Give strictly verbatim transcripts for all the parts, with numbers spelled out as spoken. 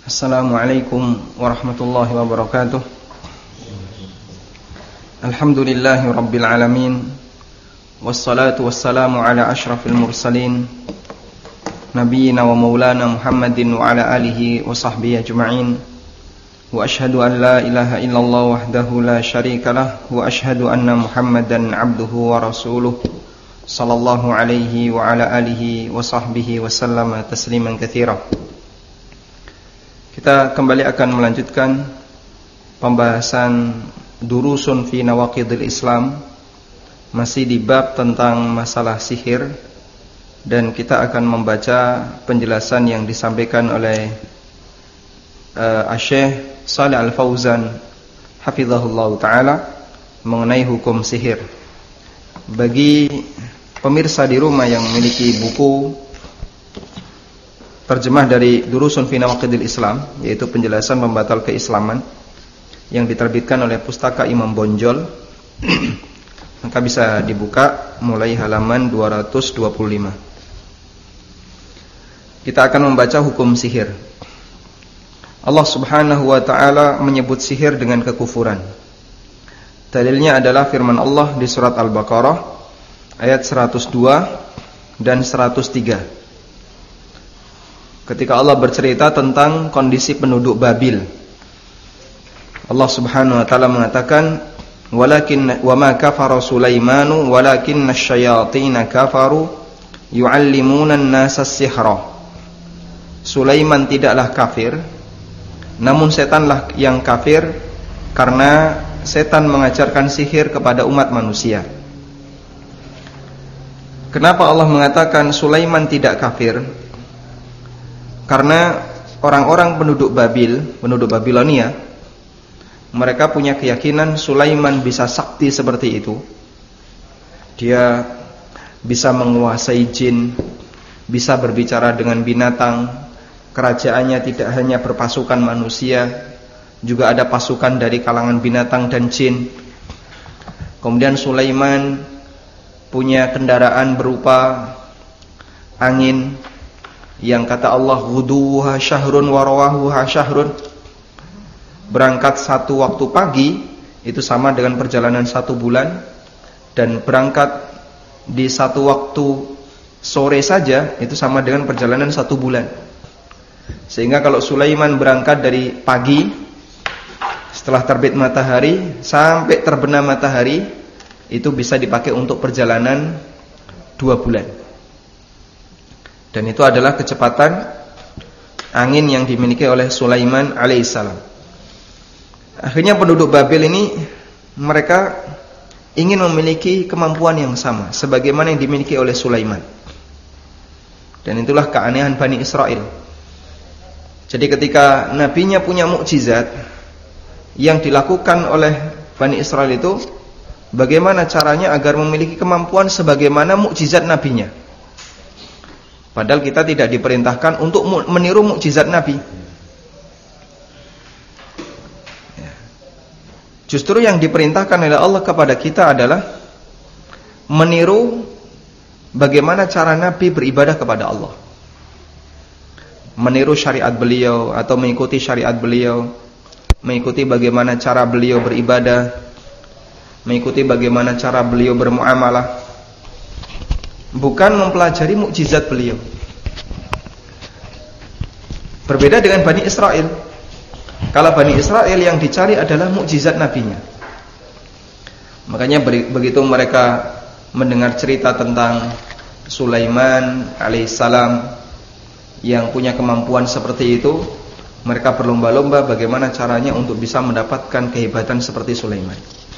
Assalamualaikum warahmatullahi wabarakatuh. Alhamdulillahi rabbil alamin. Wassalatu wassalamu ala ashrafil mursalin Nabiyyina wa maulana Muhammadin wa ala alihi wa sahbihi ajma'in. Wa ashhadu an la ilaha illallah wahdahu la syarikalah. Wa ashhadu anna Muhammadan abduhu wa rasuluh sallallahu alaihi wa ala alihi wa sahbihi wa sallama tasliman katsira. Kita kembali akan melanjutkan pembahasan durusun fi nawaqidil Islam, masih di bab tentang masalah sihir, dan kita akan membaca penjelasan yang disampaikan oleh uh, Asy-Syaikh Shalih Al-Fauzan hafizahullah taala mengenai hukum sihir. Bagi pemirsa di rumah yang memiliki buku terjemah dari Durusun fi Nawaqidil Islam, yaitu penjelasan pembatal keislaman, yang diterbitkan oleh Pustaka Imam Bonjol, maka bisa dibuka mulai halaman dua ratus dua puluh lima. Kita akan membaca hukum sihir. Allah Subhanahu wa ta'ala menyebut sihir dengan kekufuran. Dalilnya adalah firman Allah di surat Al-Baqarah ayat seratus dua dan seratus tiga. Ketika Allah bercerita tentang kondisi penduduk Babil, Allah Subhanahu wa taala mengatakan, "Walakin wa ma kafara Sulaimanu walakinna asyayatin kafaru yu'allimuna an-nasa as-sihra." Sulaiman tidaklah kafir, namun setanlah yang kafir, karena setan mengajarkan sihir kepada umat manusia. Kenapa Allah mengatakan Sulaiman tidak kafir? Karena orang-orang penduduk Babil, penduduk Babilonia, mereka punya keyakinan Sulaiman bisa sakti seperti itu. Dia bisa menguasai jin, bisa berbicara dengan binatang. Kerajaannya tidak hanya berpasukan manusia, juga ada pasukan dari kalangan binatang dan jin. Kemudian Sulaiman punya kendaraan berupa angin, yang kata Allah, ghuduha syahrun wa rawahuha syahrun. Berangkat satu waktu pagi itu sama dengan perjalanan satu bulan, dan berangkat di satu waktu sore saja itu sama dengan perjalanan satu bulan. Sehingga kalau Sulaiman berangkat dari pagi setelah terbit matahari sampai terbenam matahari, itu bisa dipakai untuk perjalanan dua bulan. Dan itu adalah kecepatan angin yang dimiliki oleh Sulaiman alaihissalam. Akhirnya penduduk Babil ini, mereka ingin memiliki kemampuan yang sama sebagaimana yang dimiliki oleh Sulaiman. Dan itulah keanehan Bani Israel. Jadi ketika nabinya punya mukjizat, yang dilakukan oleh Bani Israel itu, bagaimana caranya agar memiliki kemampuan sebagaimana mukjizat nabinya. Padahal kita tidak diperintahkan untuk meniru mukjizat Nabi. Justru yang diperintahkan oleh Allah kepada kita adalah meniru bagaimana cara Nabi beribadah kepada Allah. Meniru syariat beliau atau mengikuti syariat beliau, mengikuti bagaimana cara beliau beribadah, mengikuti bagaimana cara beliau bermuamalah, bukan mempelajari mukjizat beliau. Berbeda dengan Bani Israel. Kalau Bani Israel yang dicari adalah mukjizat nabinya. Makanya begitu mereka mendengar cerita tentang Sulaiman alaihissalam yang punya kemampuan seperti itu, mereka berlomba-lomba bagaimana caranya untuk bisa mendapatkan kehebatan seperti Sulaiman.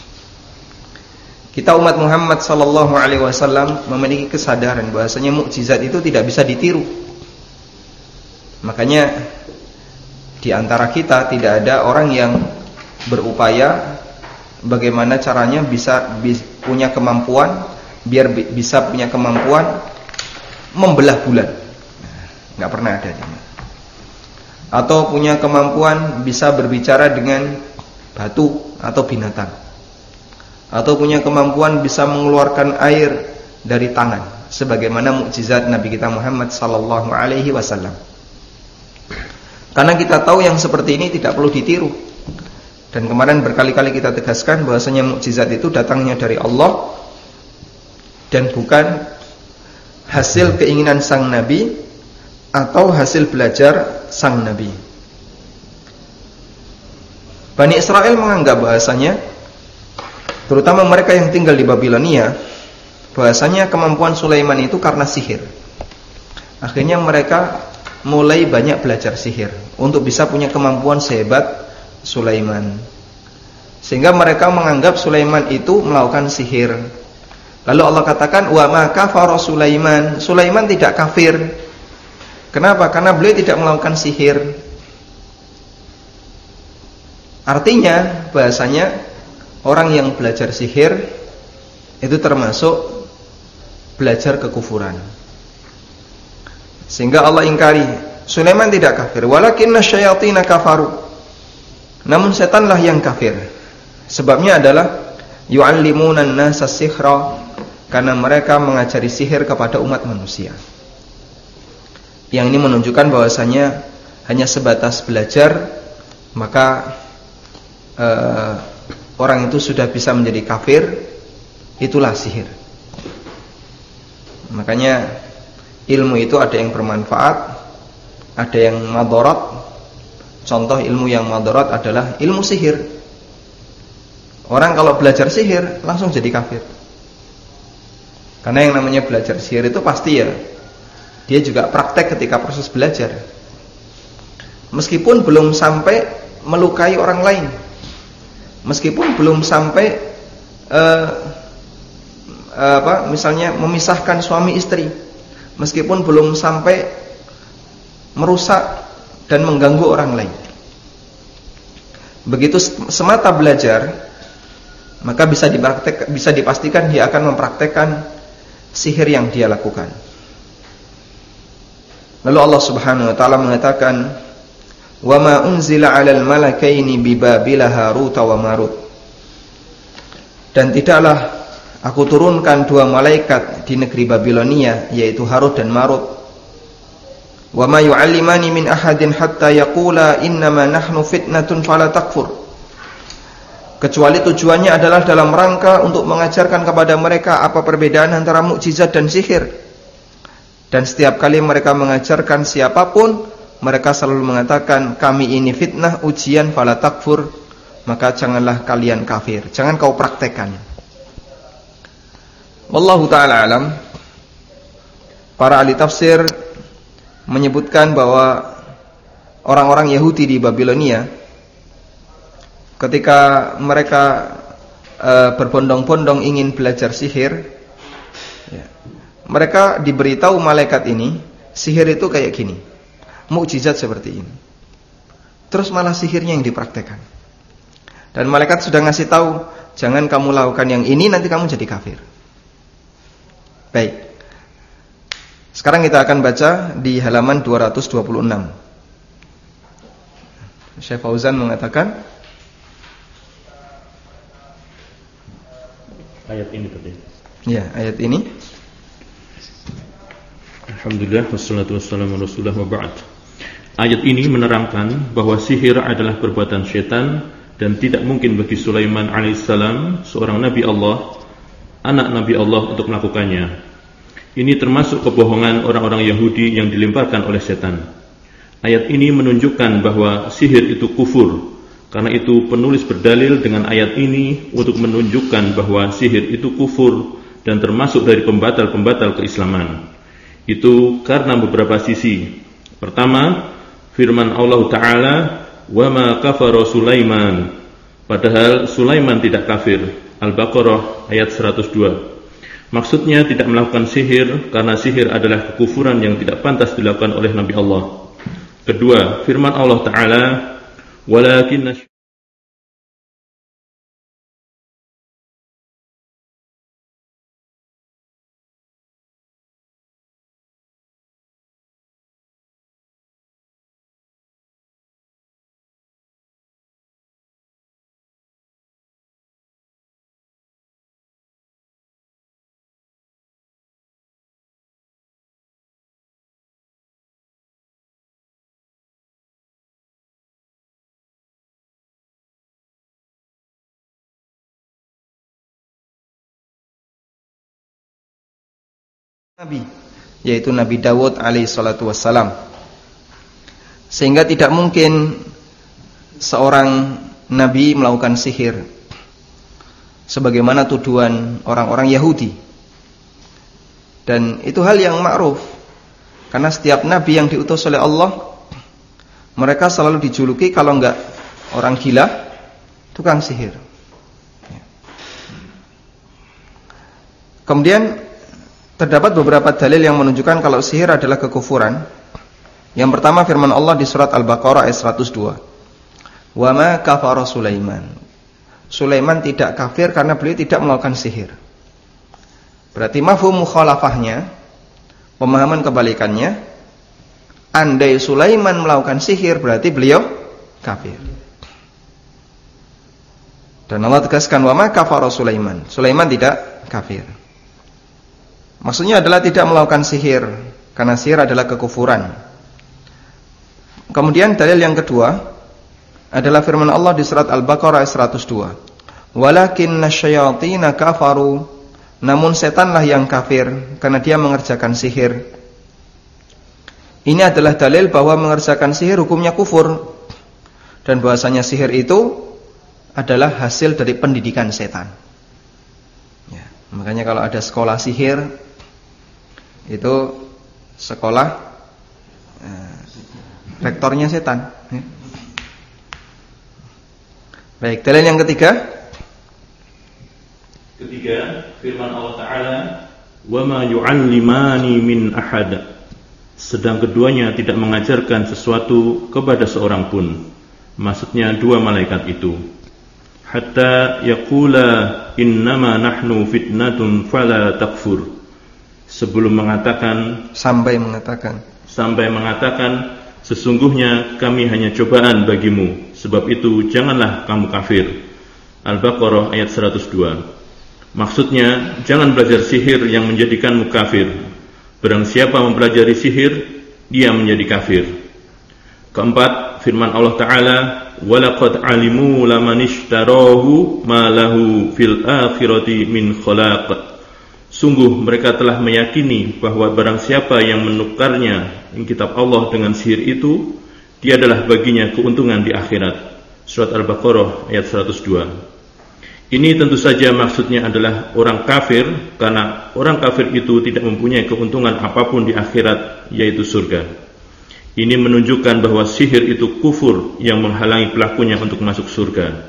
Kita umat Muhammad sallallahu alaihi wasallam memiliki kesadaran bahwasanya mukjizat itu tidak bisa ditiru. Makanya di antara kita tidak ada orang yang berupaya bagaimana caranya bisa, bisa punya kemampuan biar bisa punya kemampuan membelah bulan. Enggak pernah ada. Atau punya kemampuan bisa berbicara dengan batu atau binatang. Atau punya kemampuan bisa mengeluarkan air dari tangan, sebagaimana mukjizat Nabi kita Muhammad sallallahu alaihi wasallam. Karena kita tahu yang seperti ini tidak perlu ditiru. Dan kemarin berkali-kali kita tegaskan bahwasanya mukjizat itu datangnya dari Allah dan bukan hasil keinginan sang nabi atau hasil belajar sang nabi. Bani Israel menganggap bahasanya, terutama mereka yang tinggal di Babilonia, bahasanya kemampuan Sulaiman itu karena sihir. Akhirnya mereka mulai banyak belajar sihir untuk bisa punya kemampuan sehebat Sulaiman. Sehingga mereka menganggap Sulaiman itu melakukan sihir. Lalu Allah katakan, wa ma kafara Sulaiman. Sulaiman tidak kafir. Kenapa? Karena beliau tidak melakukan sihir. Artinya bahasanya orang yang belajar sihir itu termasuk belajar kekufuran. Sehingga Allah ingkari, Sulaiman tidak kafir, walakinna syayatina kafaru. Namun setanlah yang kafir. Sebabnya adalah yu'allimuna an-nasa sihra, karena mereka mengajari sihir kepada umat manusia. Yang ini menunjukkan bahwasanya hanya sebatas belajar maka uh, orang itu sudah bisa menjadi kafir, itulah sihir. Makanya ilmu itu ada yang bermanfaat, ada yang madarat. Contoh ilmu yang madarat adalah ilmu sihir. Orang kalau belajar sihir langsung jadi kafir. Karena yang namanya belajar sihir itu pasti ya, dia juga praktek ketika proses belajar. Meskipun belum sampai melukai orang lain, meskipun belum sampai uh, uh, apa, misalnya memisahkan suami istri, meskipun belum sampai merusak dan mengganggu orang lain. Begitu semata belajar, maka bisa dipraktek, bisa dipastikan dia akan mempraktekkan sihir yang dia lakukan. Lalu Allah Subhanahu wa taala mengatakan, "Wa ma unzila 'alal malakaini bi Babila Harut wa Marut." Dan tidaklah aku turunkan dua malaikat di negeri Babilonia, yaitu Harut dan Marut. Wa ma yu'allimani min ahadin hatta yaqula innama nahnu fitnatun fala takfur. Kecuali tujuannya adalah dalam rangka untuk mengajarkan kepada mereka apa perbedaan antara mukjizat dan sihir. Dan setiap kali mereka mengajarkan siapapun, mereka selalu mengatakan, kami ini fitnah, ujian, fala takfur, maka janganlah kalian kafir, jangan kau praktekkan. Wallahu ta'ala alam. Para ahli tafsir menyebutkan bahwa orang-orang Yahudi di Babilonia, ketika mereka e, berbondong-bondong ingin belajar sihir, ya, mereka diberitahu malaikat ini, sihir itu kayak gini, mukjizat seperti ini. Terus malah sihirnya yang dipraktekkan. Dan malaikat sudah ngasih tahu, jangan kamu lakukan yang ini, nanti kamu jadi kafir. Baik. Sekarang kita akan baca di halaman dua ratus dua puluh enam. Syekh Fauzan mengatakan, ayat ini tadi. Ya, ayat ini. Alhamdulillah wassalatu wassalamu ala Rasulillah wa ba'd. Ayat ini menerangkan bahwa sihir adalah perbuatan syaitan dan tidak mungkin bagi Sulaiman alaihissalam, seorang nabi Allah, anak nabi Allah, untuk melakukannya. Ini termasuk kebohongan orang-orang Yahudi yang dilemparkan oleh setan. Ayat ini menunjukkan bahwa sihir itu kufur. Karena itu penulis berdalil dengan ayat ini untuk menunjukkan bahwa sihir itu kufur dan termasuk dari pembatal-pembatal keislaman. Itu karena beberapa sisi. Pertama, firman Allah Ta'ala, "Wa ma kafara Sulaiman." Padahal Sulaiman tidak kafir. Al-Baqarah ayat seratus dua. Maksudnya tidak melakukan sihir karena sihir adalah kekufuran yang tidak pantas dilakukan oleh Nabi Allah. Kedua, firman Allah Ta'ala, "Walakinna Nabi, yaitu Nabi Dawud alaihi salatu wassalam. Sehingga tidak mungkin seorang nabi melakukan sihir sebagaimana tuduhan orang-orang Yahudi. Dan itu hal yang ma'ruf, karena setiap nabi yang diutus oleh Allah, mereka selalu dijuluki kalau enggak orang gila, tukang sihir. Kemudian terdapat beberapa dalil yang menunjukkan kalau sihir adalah kekufuran. Yang pertama firman Allah di surat Al-Baqarah ayat seratus dua. Wa ma kafara Sulaiman. Sulaiman tidak kafir karena beliau tidak melakukan sihir. Berarti mafhum mukhalafahnya, pemahaman kebalikannya, andai Sulaiman melakukan sihir berarti beliau kafir. Dan Allah tegaskan wa ma kafara Sulaiman. Sulaiman tidak kafir. Maksudnya adalah tidak melakukan sihir, karena sihir adalah kekufuran. Kemudian dalil yang kedua adalah firman Allah di surat Al-Baqarah ayat seratus dua. Walakinna syayatina kafaru. Namun setanlah yang kafir karena dia mengerjakan sihir. Ini adalah dalil bahwa mengerjakan sihir hukumnya kufur, dan bahwasanya sihir itu adalah hasil dari pendidikan setan. Ya, makanya kalau ada sekolah sihir, itu sekolah eh, rektornya setan. Ya. Baik, dalil yang ketiga. Ketiga, firman Allah Ta'ala, wa ma yu'allimani min ahad. Sedang keduanya tidak mengajarkan sesuatu kepada seorang pun. Maksudnya dua malaikat itu. Hatta yaqula innama nahnu fitnatun fala takfur. Sebelum mengatakan, sampai mengatakan, sampai mengatakan, sesungguhnya kami hanya cobaan bagimu, sebab itu janganlah kamu kafir. Al-Baqarah ayat seratus dua. Maksudnya, jangan belajar sihir yang menjadikanmu kafir. Barang siapa mempelajari sihir, dia menjadi kafir. Keempat, firman Allah Ta'ala, walaqad alimu laman ishtarahu ma lahu fil akhirati min khalaq. Sungguh mereka telah meyakini bahwa barang siapa yang menukarnya kitab Allah dengan sihir itu, dia adalah baginya keuntungan di akhirat. Surat Al-Baqarah ayat seratus dua. Ini tentu saja maksudnya adalah orang kafir, karena orang kafir itu tidak mempunyai keuntungan apapun di akhirat, yaitu surga. Ini menunjukkan bahwa sihir itu kufur yang menghalangi pelakunya untuk masuk surga.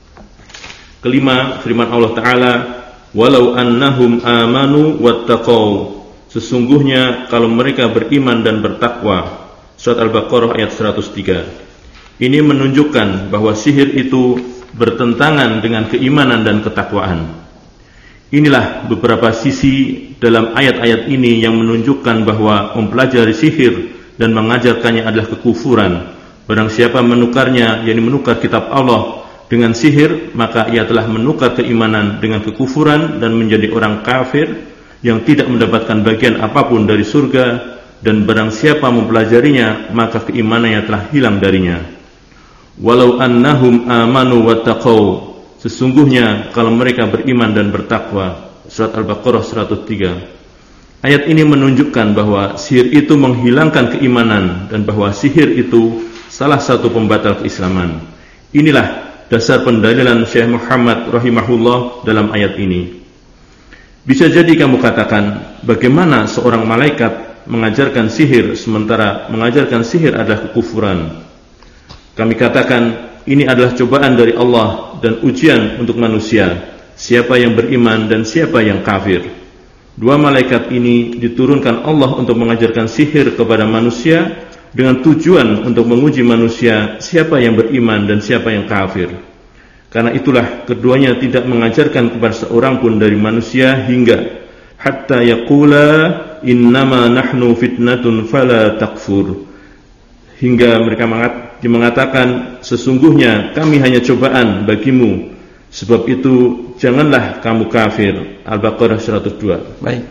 Kelima, firman Allah Ta'ala, walau annahum amanu wattaqau. Sesungguhnya kalau mereka beriman dan bertakwa. Surat Al-Baqarah ayat seratus tiga. Ini menunjukkan bahwa sihir itu bertentangan dengan keimanan dan ketakwaan. Inilah beberapa sisi dalam ayat-ayat ini yang menunjukkan bahwa mempelajari sihir dan mengajarkannya adalah kekufuran. Barang siapa menukarnya, yakni menukar kitab Allah dengan sihir, maka ia telah menukar keimanan dengan kekufuran dan menjadi orang kafir yang tidak mendapatkan bagian apapun dari surga. Dan barang siapa mempelajarinya, maka keimanannya telah hilang darinya. Walau annahum amanu wattaqau. Sesungguhnya kalau mereka beriman dan bertakwa. Surat Al-Baqarah seratus tiga. Ayat ini menunjukkan bahwa sihir itu menghilangkan keimanan dan bahwa sihir itu salah satu pembatal keislaman. Inilah dasar pendalilan Syekh Muhammad rahimahullah dalam ayat ini. Bisa jadi kamu katakan, bagaimana seorang malaikat mengajarkan sihir sementara mengajarkan sihir adalah kekufuran? Kami katakan, ini adalah cobaan dari Allah dan ujian untuk manusia, siapa yang beriman dan siapa yang kafir. Dua malaikat ini diturunkan Allah untuk mengajarkan sihir kepada manusia dengan tujuan untuk menguji manusia siapa yang beriman dan siapa yang kafir. Karena itulah keduanya tidak mengajarkan kepada seorang pun dari manusia hingga hatta yaqula innama nahnu fitnatun fala takfur. Hingga mereka mengatakan, sesungguhnya kami hanya cobaan bagimu, sebab itu janganlah kamu kafir. Al-Baqarah seratus dua. Baik.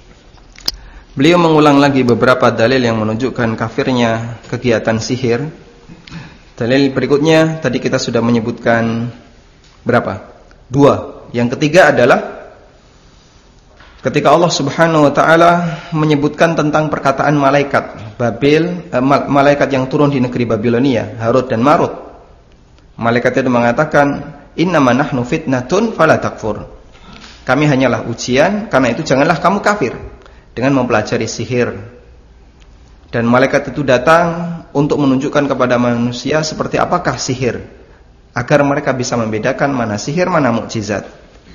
Beliau mengulang lagi beberapa dalil yang menunjukkan kafirnya kegiatan sihir. Dalil berikutnya tadi kita sudah menyebutkan berapa? Dua. Yang ketiga adalah ketika Allah Subhanahu wa taala menyebutkan tentang perkataan malaikat Babil, eh, malaikat yang turun di negeri Babilonia, Harut dan Marut. Malaikat itu mengatakan, "Innama nahnu fitnatun fala takfur." Kami hanyalah ujian, karena itu janganlah kamu kafir dengan mempelajari sihir. Dan malaikat itu datang untuk menunjukkan kepada manusia seperti apakah sihir, agar mereka bisa membedakan mana sihir, mana mukjizat.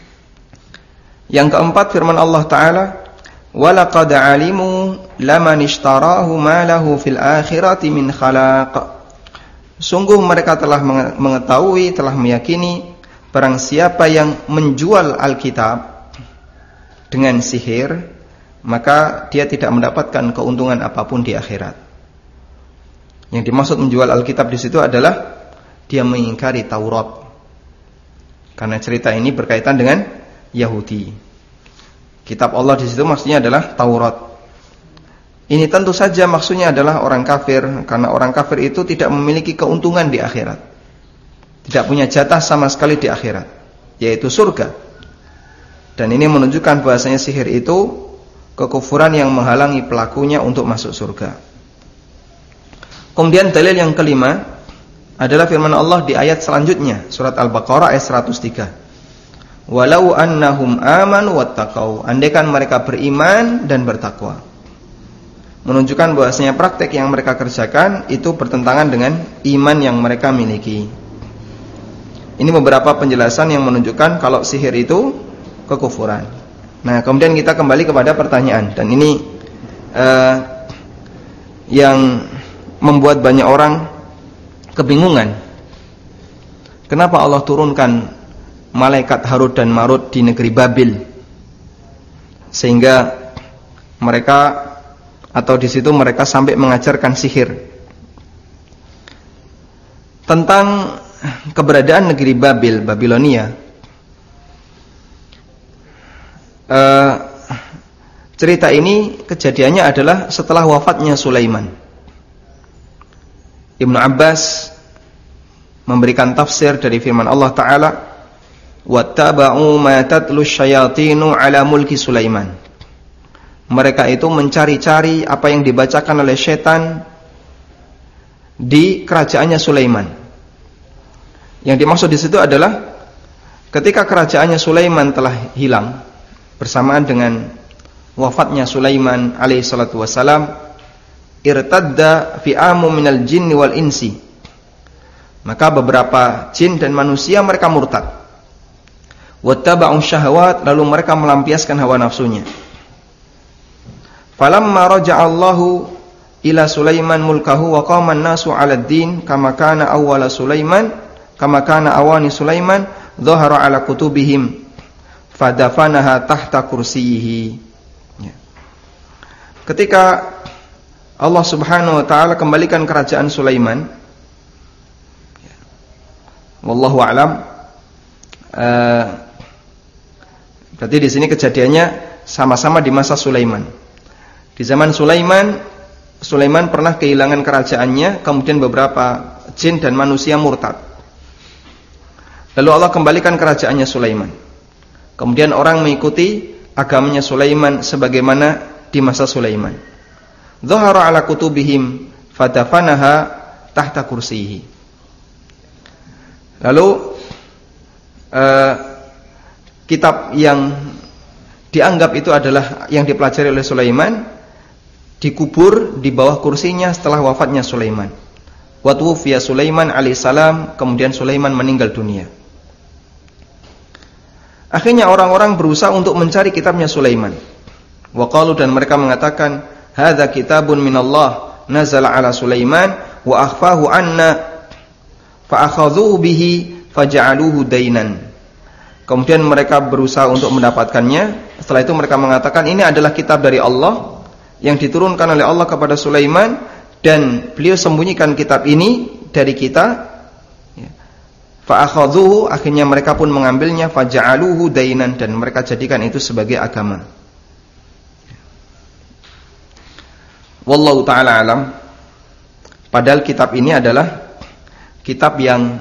Yang keempat, firman Allah Ta'ala, وَلَقَدْ عَلِمُوا لَمَنِ اشْتَرَاهُ مَا لَهُ فِي الْآخِرَةِ مِنْ خَلَاقٍ. Sungguh mereka telah mengetahui, telah meyakini, barang siapa yang menjual Alkitab dengan sihir, maka dia tidak mendapatkan keuntungan apapun di akhirat. Yang dimaksud menjual Alkitab di situ adalah dia mengingkari Taurat. Karena cerita ini berkaitan dengan Yahudi. Kitab Allah di situ maksudnya adalah Taurat. Ini tentu saja maksudnya adalah orang kafir, karena orang kafir itu tidak memiliki keuntungan di akhirat. Tidak punya jatah sama sekali di akhirat, yaitu surga. Dan ini menunjukkan bahasanya sihir itu kekufuran yang menghalangi pelakunya untuk masuk surga. Kemudian dalil yang kelima adalah firman Allah di ayat selanjutnya, surat Al-Baqarah ayat seratus tiga. Walau annahum amanu wattaqau, andaikan mereka beriman dan bertakwa. Menunjukkan bahwasanya praktek yang mereka kerjakan itu bertentangan dengan iman yang mereka miliki. Ini beberapa penjelasan yang menunjukkan kalau sihir itu kekufuran. Nah, kemudian kita kembali kepada pertanyaan, dan ini uh, yang membuat banyak orang kebingungan. Kenapa Allah turunkan malaikat Harut dan Marut di negeri Babil, sehingga mereka atau di situ mereka sampai mengajarkan sihir? Tentang keberadaan negeri Babil, Babilonia, uh, cerita ini kejadiannya adalah setelah wafatnya Sulaiman. Ibnu Abbas memberikan tafsir dari firman Allah Ta'ala, wattaba'u ma tatlu syayatinu ala mulki Sulaiman. Mereka itu mencari-cari apa yang dibacakan oleh setan di kerajaannya Sulaiman. Yang dimaksud di situ adalah ketika kerajaannya Sulaiman telah hilang bersamaan dengan wafatnya Sulaiman alaihi salatu wassalam, irtadda fi'amu minal jinni wal insi. Maka beberapa jin dan manusia mereka murtad. Wattaba'u syahwat, lalu mereka melampiaskan hawa nafsunya. Falamma raja'allahu ila Sulaiman mulkahu wa qama an-nasu 'ala ad-din kama kana awwala Sulaiman kama kana awani Sulaiman dhahara 'ala kutubihim fadafanaha tahta kursiyhi. Ya. Ketika Allah Subhanahu wa taala kembalikan kerajaan Sulaiman, ya, wallahu a'lam, uh, berarti di sini kejadiannya sama-sama di masa Sulaiman. Di zaman Sulaiman, Sulaiman pernah kehilangan kerajaannya, kemudian beberapa jin dan manusia murtad. Lalu Allah kembalikan kerajaannya Sulaiman. Kemudian orang mengikuti agamanya Sulaiman sebagaimana di masa Sulaiman. Dhahara ala kutubihim fadafanaha tahta kursihi. Lalu uh, kitab yang dianggap itu adalah yang dipelajari oleh Sulaiman dikubur di bawah kursinya setelah wafatnya Sulaiman. Wa tuwfiya Sulaiman alaihissalam, kemudian Sulaiman meninggal dunia. Akhirnya orang-orang berusaha untuk mencari kitabnya Sulaiman. Wa qalu, dan mereka mengatakan, hadza kitabun minallah nazala ala Sulaiman wa akhfahu anna fa akhadhu bihi faja'aluhu dainan. Kemudian mereka berusaha untuk mendapatkannya. Setelah itu mereka mengatakan, ini adalah kitab dari Allah yang diturunkan oleh Allah kepada Sulaiman, dan beliau sembunyikan kitab ini dari kita. Fa akhadhuhu, akhirnya mereka pun mengambilnya, faja'aluhu dainan, dan mereka jadikan itu sebagai agama. Wallahu ta'ala alam. Padahal kitab ini adalah kitab yang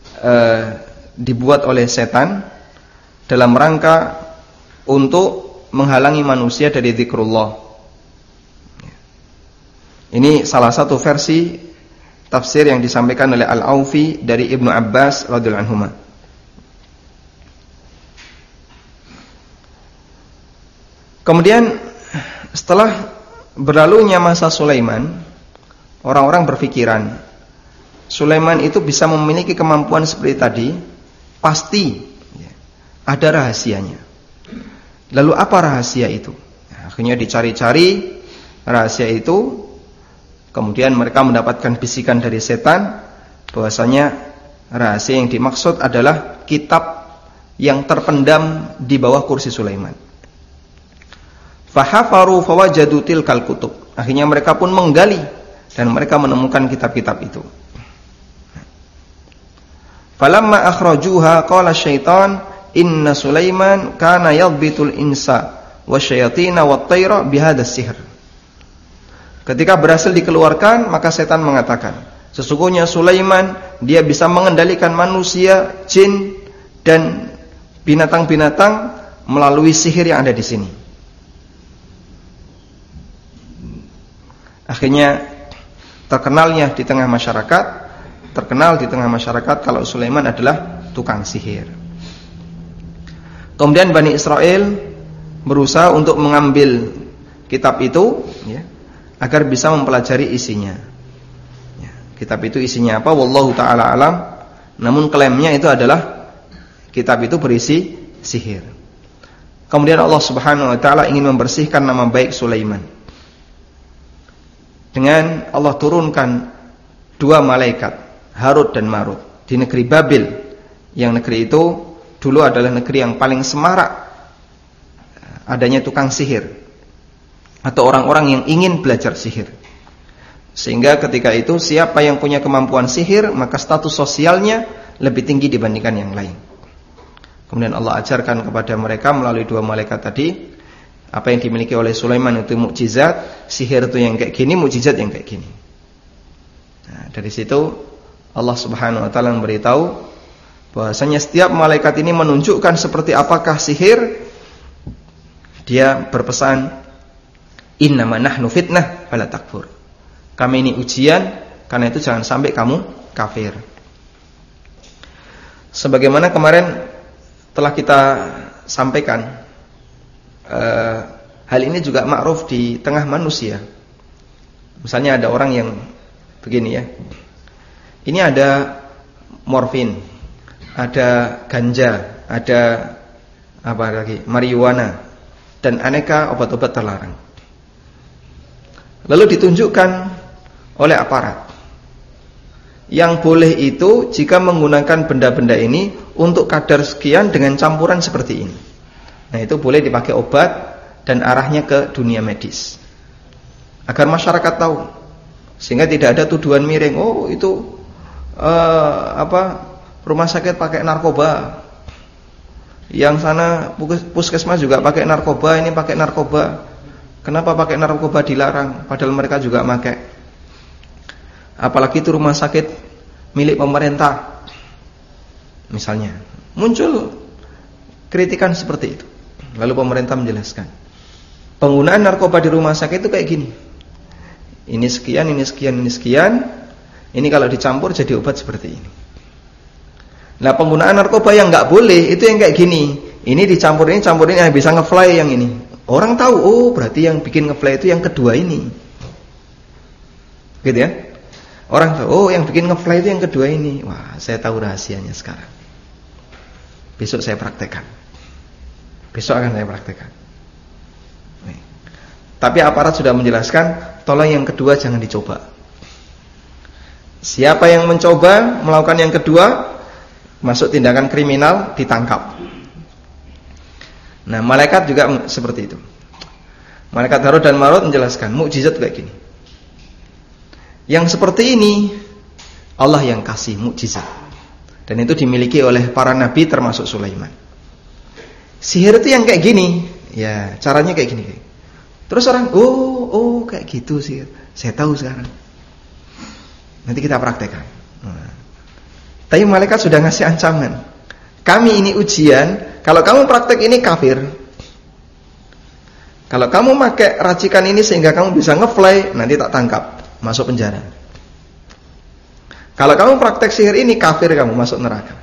uh, dibuat oleh setan dalam rangka untuk menghalangi manusia dari zikrullah. Ini salah satu versi tafsir yang disampaikan oleh Al-Aufi dari Ibnu Abbas radhiyallahu anhuma. Kemudian setelah berlalunya masa Sulaiman, orang-orang berpikiran Sulaiman itu bisa memiliki kemampuan seperti tadi, pasti ada rahasianya. Lalu apa rahasia itu? Akhirnya dicari-cari rahasia itu. Kemudian mereka mendapatkan bisikan dari setan bahwasanya rahasia yang dimaksud adalah kitab yang terpendam di bawah kursi Sulaiman. Fahafaru fawajadu tilkal kutub. Akhirnya mereka pun menggali dan mereka menemukan kitab-kitab itu. Falamma akhrajuha qala syaitan inna Sulaiman kana yadbitul insa wasyayatina wattayra bihadas sihr. Ketika berhasil dikeluarkan, maka setan mengatakan, sesungguhnya Sulaiman dia bisa mengendalikan manusia, jin dan binatang-binatang melalui sihir yang ada di sini. Akhirnya terkenalnya di tengah masyarakat, terkenal di tengah masyarakat kalau Sulaiman adalah tukang sihir. Kemudian Bani Israel berusaha untuk mengambil kitab itu, ya, agar bisa mempelajari isinya. Ya, kitab itu isinya apa? Wallahu ta'ala alam. Namun klaimnya itu adalah kitab itu berisi sihir. Kemudian Allah Subhanahu wa ta'ala ingin membersihkan nama baik Sulaiman dengan Allah turunkan dua malaikat, Harut dan Marut, di negeri Babil. Yang negeri itu dulu adalah negeri yang paling semarak adanya tukang sihir atau orang-orang yang ingin belajar sihir. Sehingga ketika itu siapa yang punya kemampuan sihir, maka status sosialnya lebih tinggi dibandingkan yang lain. Kemudian Allah ajarkan kepada mereka melalui dua malaikat tadi, apa yang dimiliki oleh Sulaiman itu mukjizat, sihir itu yang kayak gini, mukjizat yang kayak gini. Nah, dari situ Allah Subhanahu wa taala memberitahu bahwasanya setiap malaikat ini menunjukkan seperti apakah sihir. Dia berpesan, innama nahnu fitnah fala takfur. Kami ini ujian, karena itu jangan sampai kamu kafir. Sebagaimana kemarin telah kita sampaikan, Uh, hal ini juga ma'ruf di tengah manusia. Misalnya ada orang yang begini ya, ini ada morfin, ada ganja, ada apa lagi, marijuana, dan aneka obat-obat terlarang. Lalu ditunjukkan oleh aparat, yang boleh itu jika menggunakan benda-benda ini untuk kadar sekian dengan campuran seperti ini. Nah, itu boleh dipakai obat dan arahnya ke dunia medis, agar masyarakat tahu, sehingga tidak ada tuduhan miring. Oh, itu uh, apa rumah sakit pakai narkoba, yang sana puskesmas juga pakai narkoba, ini pakai narkoba. Kenapa pakai narkoba dilarang? Padahal mereka juga pakai. Apalagi itu rumah sakit milik pemerintah, misalnya, muncul kritikan seperti itu. Lalu pemerintah menjelaskan, penggunaan narkoba di rumah sakit itu kayak gini. Ini sekian, ini sekian, ini sekian. Ini kalau dicampur jadi obat seperti ini. Nah, penggunaan narkoba yang nggak boleh itu yang kayak gini. Ini dicampur ini, campur ini, yang bisa nge-fly yang ini. Orang tahu, oh berarti yang bikin nge-fly itu yang kedua ini. Gitu ya. Orang tahu, oh yang bikin nge-fly itu yang kedua ini. Wah, saya tahu rahasianya sekarang. Besok saya praktekkan. Besok akan saya praktekkan. Nih. Tapi aparat sudah menjelaskan, tolong yang kedua jangan dicoba. Siapa yang mencoba melakukan yang kedua, masuk tindakan kriminal, ditangkap. Nah, malaikat juga seperti itu. Malaikat Harut dan Marut menjelaskan, mukjizat kayak gini. Yang seperti ini Allah yang kasih mukjizat. Dan itu dimiliki oleh para nabi termasuk Sulaiman. Sihir itu yang kayak gini, ya caranya kayak gini. Terus orang, oh, oh kayak gitu sihir. Saya tahu sekarang. Nanti kita praktekkan. Nah. Tapi malaikat sudah ngasih ancaman. Kami ini ujian, kalau kamu praktek ini kafir. Kalau kamu pakai racikan ini sehingga kamu bisa ngefly, nanti tak tangkap, masuk penjara. Kalau kamu praktek sihir ini, kafir kamu, masuk neraka.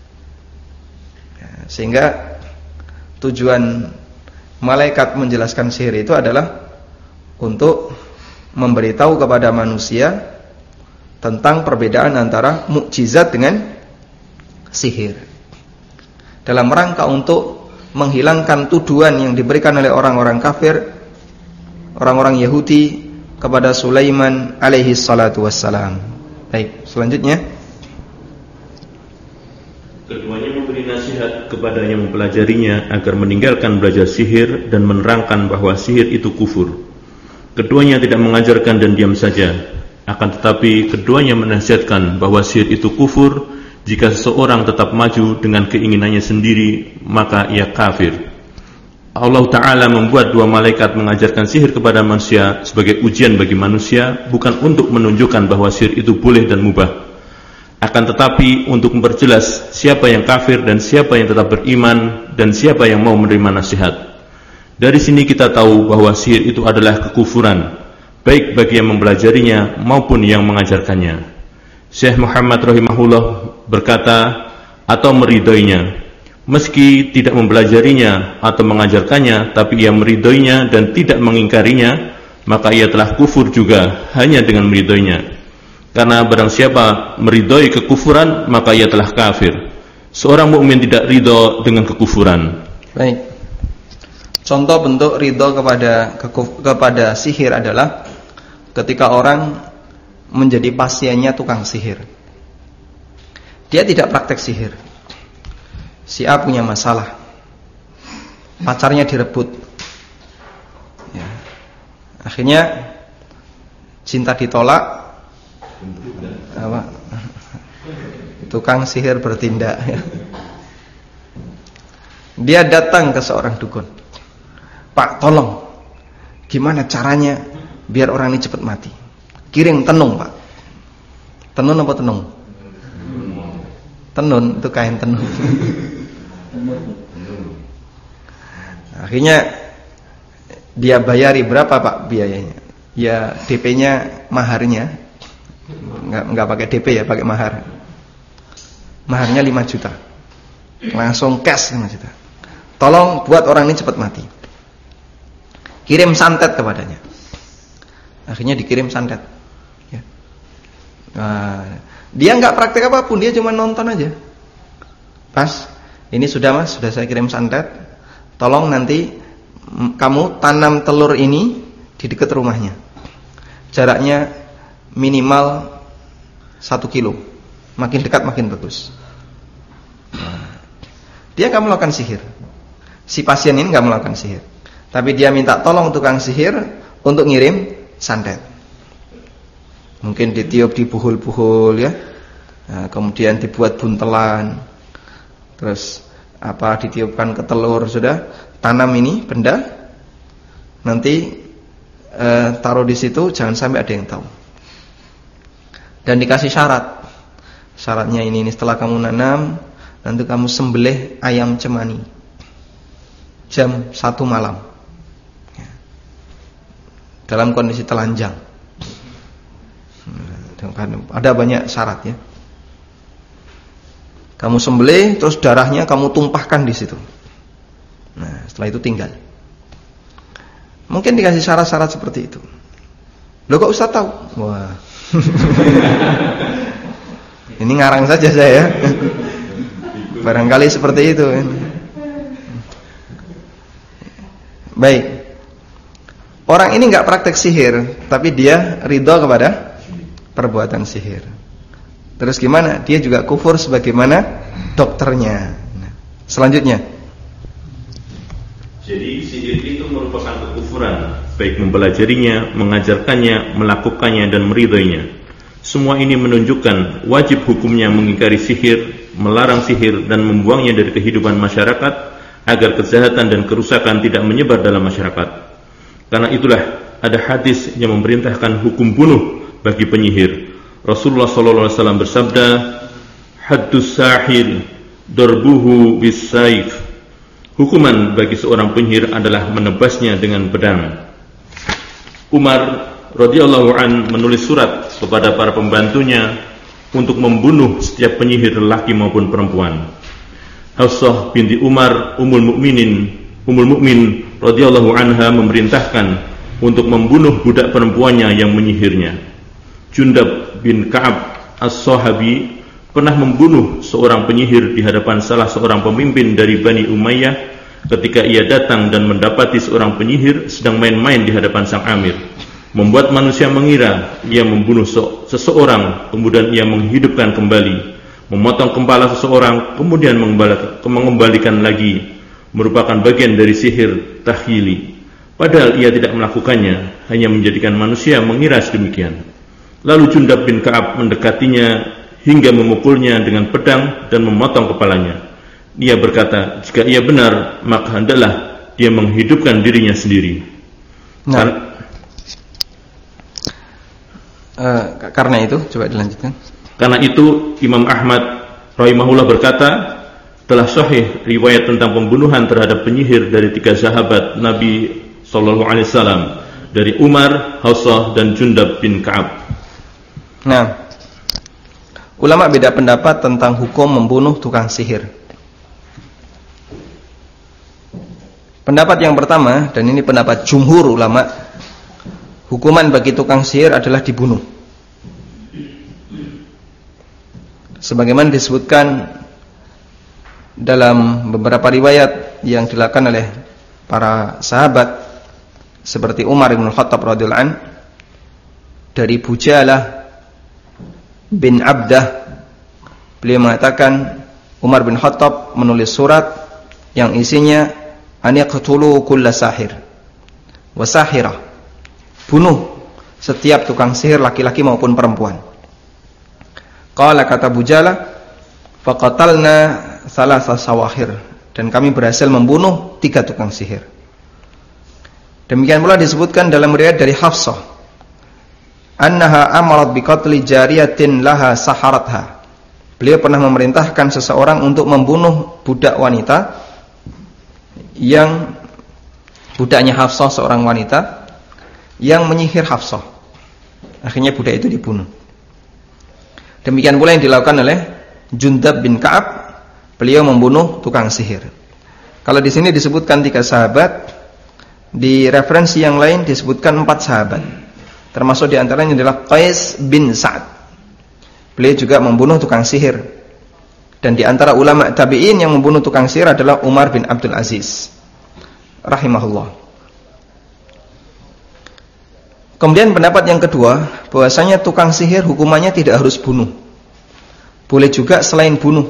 Sehingga tujuan malaikat menjelaskan sihir itu adalah untuk memberitahu kepada manusia tentang perbedaan antara mukjizat dengan sihir, dalam rangka untuk menghilangkan tuduhan yang diberikan oleh orang-orang kafir, orang-orang Yahudi kepada Sulaiman alaihi salatu wassalam. Baik, selanjutnya. Keduanya memberi nasihat kepadanya mempelajarinya agar meninggalkan belajar sihir dan menerangkan bahwa sihir itu kufur. Keduanya tidak mengajarkan dan diam saja, akan tetapi keduanya menasihatkan bahwa sihir itu kufur. Jika seseorang tetap maju dengan keinginannya sendiri, maka ia kafir. Allah Ta'ala membuat dua malaikat mengajarkan sihir kepada manusia sebagai ujian bagi manusia, bukan untuk menunjukkan bahwa sihir itu boleh dan mubah, akan tetapi untuk memperjelas siapa yang kafir dan siapa yang tetap beriman, dan siapa yang mau menerima nasihat. Dari sini kita tahu bahwa sihir itu adalah kekufuran, baik bagi yang mempelajarinya maupun yang mengajarkannya. Syekh Muhammad rahimahullah berkata, atau meridhoinya, meski tidak mempelajarinya atau mengajarkannya, tapi ia meridhoinya dan tidak mengingkarinya, maka ia telah kufur juga hanya dengan meridhoinya. Karena barang siapa meridhoi kekufuran, maka ia telah kafir. Seorang mukmin tidak ridho dengan kekufuran. Baik. Contoh bentuk ridho kepada kekuf, kepada sihir adalah ketika orang menjadi pasiennya tukang sihir. Dia tidak praktek sihir. Si A punya masalah, pacarnya direbut, ya. Akhirnya cinta ditolak, apa? Tukang sihir bertindak, ya. Dia datang ke seorang dukun. Pak, tolong, gimana caranya biar orang ini cepat mati? Kirim tenun, Pak. Tenun apa tenung? Tenun, itu kain tenun. Akhirnya dia bayari berapa, Pak, biayanya? Ya D P-nya, maharnya Enggak enggak pakai D P ya, pakai mahar. Maharnya lima juta. Langsung cash lima juta. Tolong buat orang ini cepat mati. Kirim santet kepadanya. Akhirnya dikirim santet. Ya. Nah, dia nggak praktek apapun, dia cuma nonton aja. Pas, ini sudah mas, sudah saya kirim santet. Tolong nanti kamu tanam telur ini di dekat rumahnya. Jaraknya minimal satu kilo. Makin dekat makin bagus. Nah, dia nggak melakukan sihir. Si pasien ini nggak melakukan sihir, tapi dia minta tolong tukang sihir untuk ngirim santet. Mungkin ditiup di buhul-buhul, ya. Nah, kemudian dibuat buntelan, terus apa ditiupkan ke telur, sudah tanam ini benda, nanti e, taruh di situ, jangan sampai ada yang tahu. Dan dikasih syarat. Syaratnya ini, ini setelah kamu nanam, nanti kamu sembelih ayam cemani jam satu malam, ya. Dalam kondisi telanjang. Ada banyak syarat, ya. Kamu sembelih, terus darahnya kamu tumpahkan di situ. Nah, setelah itu tinggal. Mungkin dikasih syarat-syarat seperti itu. Loh, kok Ustaz tahu? Wah. Ini ngarang saja saya. Barangkali seperti itu. Baik. Orang ini nggak praktek sihir, tapi dia ridho kepada perbuatan sihir. Terus gimana? Dia juga kufur sebagaimana dokternya. Nah, selanjutnya. Jadi sihir itu merupakan kekufuran, baik mempelajarinya, mengajarkannya, melakukannya, dan meridhoinya. Semua ini menunjukkan wajib hukumnya mengingkari sihir, melarang sihir, dan membuangnya dari kehidupan masyarakat, agar kejahatan dan kerusakan tidak menyebar dalam masyarakat. Karena itulah ada hadis yang memerintahkan hukum bunuh bagi penyihir. Rasulullah sallallahu alaihi wasallam bersabda, "Haddus sahir darbuhu bis-saif Hukuman bagi seorang penyihir adalah menebasnya dengan pedang. Umar radhiyallahu an menulis surat kepada para pembantunya untuk membunuh setiap penyihir lelaki maupun perempuan. Hafsah binti Umar Ummul Mukminin Ummul Mukmin radhiyallahu anha memerintahkan untuk membunuh budak perempuannya yang menyihirnya. Jundab bin Ka'ab As-Sahabi pernah membunuh seorang penyihir di hadapan salah seorang pemimpin dari Bani Umayyah ketika ia datang dan mendapati seorang penyihir sedang main-main di hadapan sang amir, membuat manusia mengira ia membunuh seseorang, kemudian ia menghidupkan kembali, memotong kepala seseorang, kemudian mengembalikan lagi, merupakan bagian dari sihir tahyili, padahal ia tidak melakukannya, hanya menjadikan manusia mengira sedemikian. Lalu Jundab bin Ka'ab mendekatinya hingga memukulnya dengan pedang dan memotong kepalanya. Dia berkata, jika ia benar, maka hendaklah dia menghidupkan dirinya sendiri. Nah, Kar- uh, karena itu, coba dilanjutkan. Karena itu, Imam Ahmad rahimahullah berkata, telah sahih riwayat tentang pembunuhan terhadap penyihir dari tiga sahabat Nabi sallallahu alaihi wasallam, dari Umar, Hafsah, dan Jundab bin Ka'ab. Nah, ulama beda pendapat tentang hukum membunuh tukang sihir. Pendapat yang pertama, dan ini pendapat jumhur ulama, hukuman bagi tukang sihir adalah dibunuh. Sebagaimana disebutkan dalam beberapa riwayat yang dilakukan oleh para sahabat seperti Umar bin Khattab radhiyallahu anhu, dari Bujalah bin Abdah, beliau mengatakan Umar bin Khattab menulis surat yang isinya aniqtulu kulla sahir wa sahirah, bunuh setiap tukang sihir laki-laki maupun perempuan. Qala, kata Bujalah, faqatalna thalatha sawahir, dan kami berhasil membunuh tiga tukang sihir. Demikian pula disebutkan dalam riwayat dari Hafsah, annaha amarat biqatli jariyatin laha saharatha. Beliau pernah memerintahkan seseorang untuk membunuh budak wanita yang budaknya Hafsah, seorang wanita yang menyihir Hafsah. Akhirnya budak itu dibunuh. Demikian pula yang dilakukan oleh Jundab bin Ka'ab, beliau membunuh tukang sihir. Kalau di sini disebutkan tiga sahabat, di referensi yang lain disebutkan empat sahabat. Termasuk di antaranya adalah Qais bin Sa'ad. Beliau juga membunuh tukang sihir. Dan di antara ulama tabi'in yang membunuh tukang sihir adalah Umar bin Abdul Aziz rahimahullah. Kemudian pendapat yang kedua, bahwasanya tukang sihir hukumannya tidak harus bunuh. Boleh juga selain bunuh.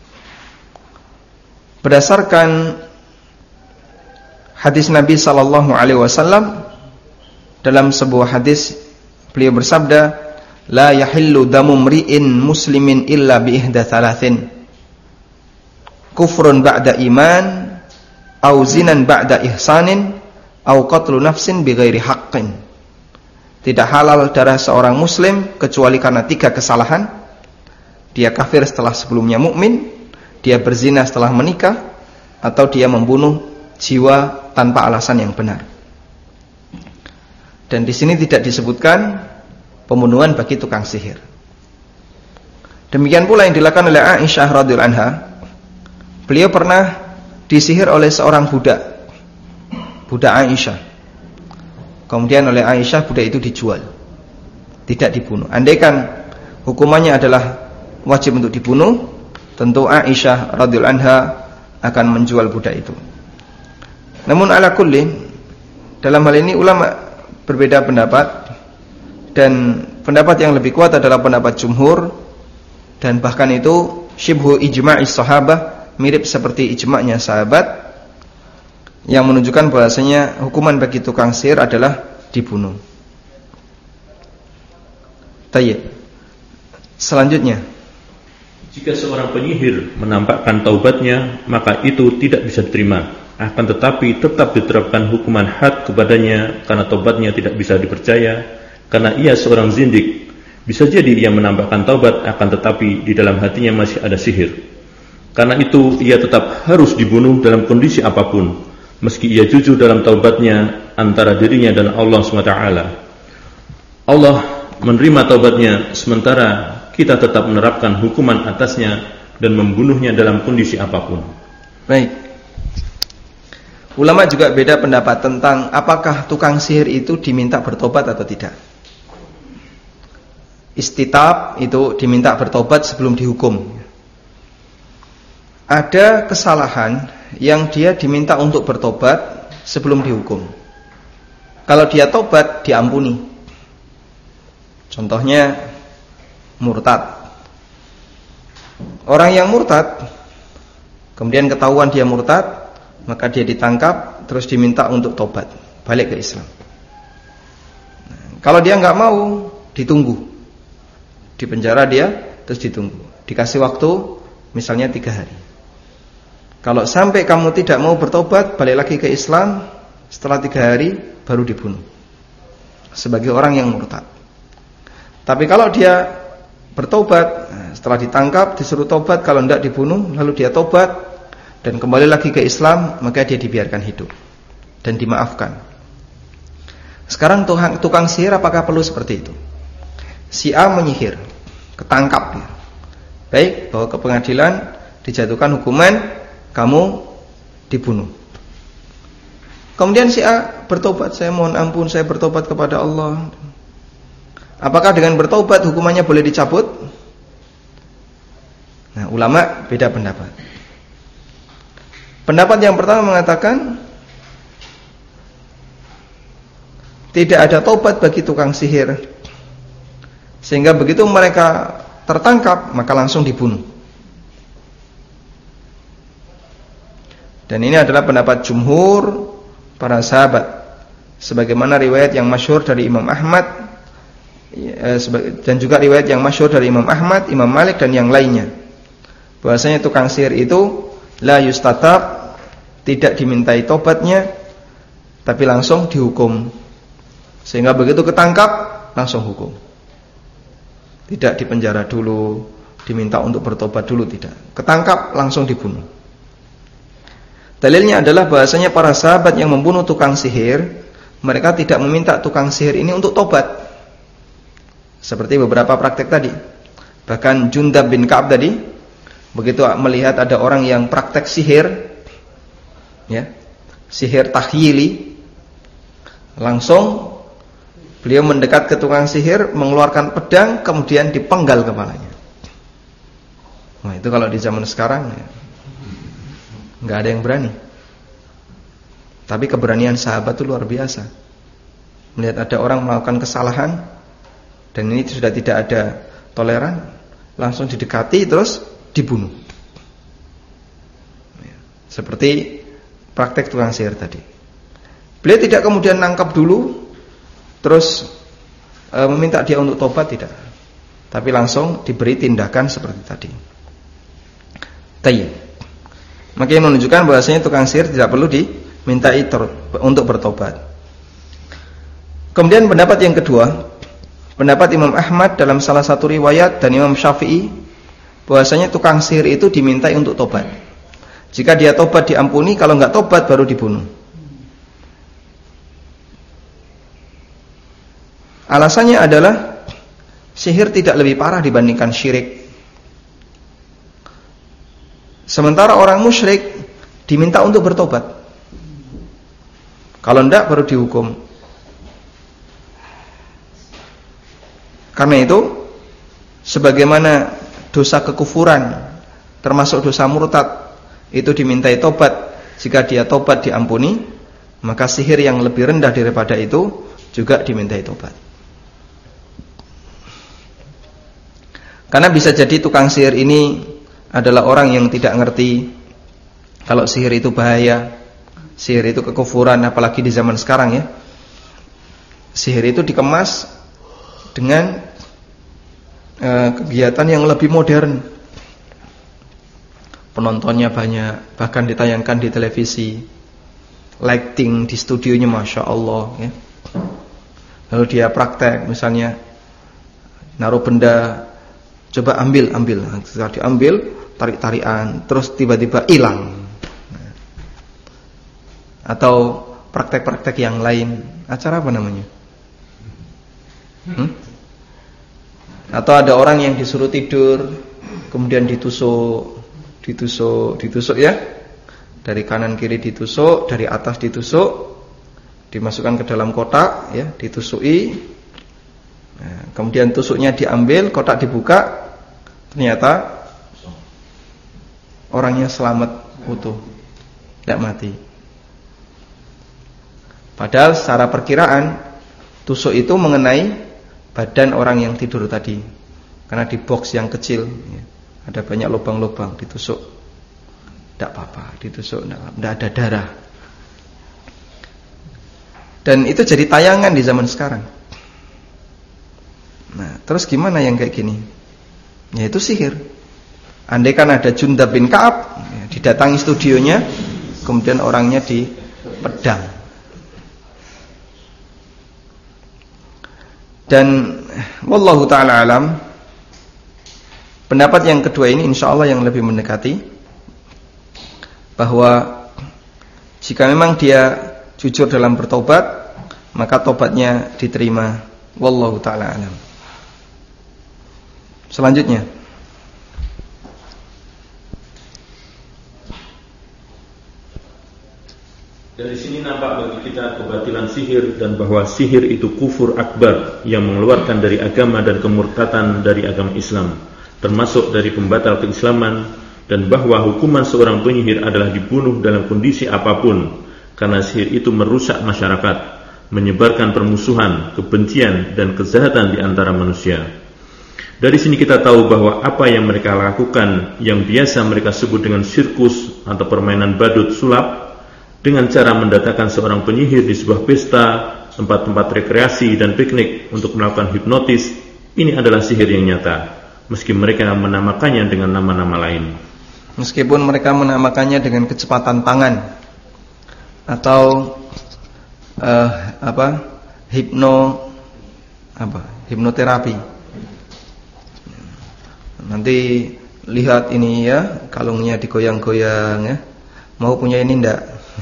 Berdasarkan hadis Nabi sallallahu alaihi wasallam, dalam sebuah hadis beliau bersabda, la yahillu damu mri'in muslimin illa bi ihda thalathin, kufrun ba'da iman, au zinan ba'da ihsanin, au qatlu nafsin bighairi haqqin. Tidak halal darah seorang muslim kecuali karena tiga kesalahan: dia kafir setelah sebelumnya mukmin, dia berzina setelah menikah, atau dia membunuh jiwa tanpa alasan yang benar. Dan di sini tidak disebutkan pembunuhan bagi tukang sihir. Demikian pula yang dilakukan oleh Aisyah radhiyallahu anha. Beliau pernah disihir oleh seorang budak, budak Aisyah. Kemudian oleh Aisyah budak itu dijual, tidak dibunuh. Andaikan hukumannya adalah wajib untuk dibunuh, tentu Aisyah radhiyallahu anha akan menjual budak itu. Namun ala kulli, dalam hal ini ulama berbeda pendapat, dan pendapat yang lebih kuat adalah pendapat jumhur, dan bahkan itu syibhu ijma'is sahabah, mirip seperti ijma'nya sahabat, yang menunjukkan bahasanya hukuman bagi tukang sihir adalah dibunuh. Tayyib. Selanjutnya, jika seorang penyihir menampakkan taubatnya, maka itu tidak bisa diterima. Akan tetapi tetap diterapkan hukuman had kepadanya karena taubatnya tidak bisa dipercaya, karena ia seorang zindik. Bisa jadi ia menampakkan taubat, akan tetapi di dalam hatinya masih ada sihir. Karena itu ia tetap harus dibunuh dalam kondisi apapun, meski ia jujur dalam taubatnya antara dirinya dan Allah subhanahu wa taala. Allah menerima taubatnya sementara kita tetap menerapkan hukuman atasnya dan membunuhnya dalam kondisi apapun. Baik. Ulama juga beda pendapat tentang apakah tukang sihir itu diminta bertobat atau tidak. Istitab itu diminta bertobat sebelum dihukum. Ada kesalahan yang dia diminta untuk bertobat sebelum dihukum. Kalau dia tobat, diampuni. Contohnya murtad. Orang yang murtad, kemudian ketahuan dia murtad, maka dia ditangkap, terus diminta untuk tobat, balik ke Islam. Nah, kalau dia nggak mau, ditunggu, di penjara dia, terus ditunggu, dikasih waktu, misalnya tiga hari. Kalau sampai kamu tidak mau bertobat, balik lagi ke Islam, setelah tiga hari baru dibunuh sebagai orang yang murtad. Tapi kalau dia bertobat, setelah ditangkap, disuruh tobat, kalau tidak dibunuh, lalu dia tobat dan kembali lagi ke Islam, maka dia dibiarkan hidup dan dimaafkan. Sekarang tukang, tukang sihir apakah perlu seperti itu? Si A menyihir, ketangkap dia. Baik, bawa ke pengadilan, dijatuhkan hukuman, kamu dibunuh. Kemudian si A bertobat, saya mohon ampun, saya bertobat kepada Allah. Apakah dengan bertobat hukumannya boleh dicabut? Nah, ulama beda pendapat. Pendapat yang pertama mengatakan tidak ada tobat bagi tukang sihir, sehingga begitu mereka tertangkap maka langsung dibunuh. Dan ini adalah pendapat jumhur para sahabat, sebagaimana riwayat yang masyhur dari Imam Ahmad dan juga riwayat yang masyhur dari Imam Ahmad, Imam Malik dan yang lainnya, bahwasanya tukang sihir itu la yustatab, tidak dimintai tobatnya, tapi langsung dihukum. Sehingga begitu ketangkap langsung hukum. Tidak dipenjara dulu, diminta untuk bertobat dulu, tidak. Ketangkap langsung dibunuh. Dalilnya adalah bahasanya para sahabat yang membunuh tukang sihir, mereka tidak meminta tukang sihir ini untuk tobat, seperti beberapa praktek tadi. Bahkan Jundab bin Ka'ab tadi, begitu melihat ada orang yang praktek sihir, ya, sihir tahyili, langsung beliau mendekat ke tukang sihir, mengeluarkan pedang, kemudian dipenggal kepalanya. Wah, itu kalau di zaman sekarang ya, nggak ada yang berani. Tapi keberanian sahabat itu luar biasa. Melihat ada orang melakukan kesalahan dan ini sudah tidak ada toleran, langsung didekati terus dibunuh. Seperti praktek tukang sihir tadi. Beliau tidak kemudian nangkap dulu terus e, meminta dia untuk tobat, tidak. Tapi langsung diberi tindakan seperti tadi. Tayyib. Maka yang menunjukkan bahwasanya tukang sihir tidak perlu dimintai ter- untuk bertobat. Kemudian pendapat yang kedua, pendapat Imam Ahmad dalam salah satu riwayat dan Imam Syafi'i, bahwasanya tukang sihir itu dimintai untuk tobat. Jika dia tobat diampuni, kalau enggak tobat baru dibunuh. Alasannya adalah sihir tidak lebih parah dibandingkan syirik. Sementara orang musyrik diminta untuk bertobat. Kalau enggak baru dihukum. Karena itu, sebagaimana dosa kekufuran termasuk dosa murtad itu dimintai tobat, jika dia tobat diampuni, maka sihir yang lebih rendah daripada itu juga dimintai tobat. Karena bisa jadi tukang sihir ini adalah orang yang tidak ngerti kalau sihir itu bahaya, sihir itu kekufuran, apalagi di zaman sekarang ya. Sihir itu dikemas dengan uh, kegiatan yang lebih modern. Penontonnya banyak, bahkan ditayangkan di televisi, lighting di studionya masya Allah ya. Lalu dia praktek, misalnya naruh benda Coba ambil, ambil. Setelah diambil, tarik-tarikan, terus tiba-tiba hilang. Atau praktek-praktek yang lain. Acara apa namanya? Hmm? Atau ada orang yang disuruh tidur, kemudian ditusuk, ditusuk, ditusuk ya. Dari kanan kiri ditusuk, dari atas ditusuk, dimasukkan ke dalam kotak, ya, ditusui. Nah, kemudian tusuknya diambil, kotak dibuka, ternyata orangnya selamat utuh, tidak mati. Padahal secara perkiraan tusuk itu mengenai badan orang yang tidur tadi, karena di box yang kecil ya, ada banyak lubang-lubang, ditusuk tidak apa-apa, ditusuk tidak ada darah. Dan itu jadi tayangan di zaman sekarang. Nah, terus gimana yang kayak gini? Ya itu sihir. Andai kan ada Jundab bin Ka'ab, ya, didatangi studionya, kemudian orangnya dipedang. Dan wallahu ta'ala alam, pendapat yang kedua ini insyaallah yang lebih mendekati, bahwa jika memang dia jujur dalam bertobat, maka tobatnya diterima. Wallahu ta'ala alam. Selanjutnya, dari sini nampak bagi kita kebatilan sihir dan bahwa sihir itu kufur akbar yang mengeluarkan dari agama dan kemurtatan dari agama Islam, termasuk dari pembatal keislaman, dan bahwa hukuman seorang penyihir adalah dibunuh dalam kondisi apapun, karena sihir itu merusak masyarakat, menyebarkan permusuhan, kebencian, dan kejahatan di antara manusia. Dari sini kita tahu bahwa apa yang mereka lakukan, yang biasa mereka sebut dengan sirkus atau permainan badut sulap, dengan cara mendatangkan seorang penyihir di sebuah pesta, tempat-tempat rekreasi dan piknik untuk melakukan hipnotis, ini adalah sihir yang nyata, meski mereka menamakannya dengan nama-nama lain. Meskipun mereka menamakannya dengan kecepatan tangan atau uh, apa hipno apa hipnoterapi. Nanti lihat ini ya, kalungnya digoyang-goyang ya. Mau punya ini enggak?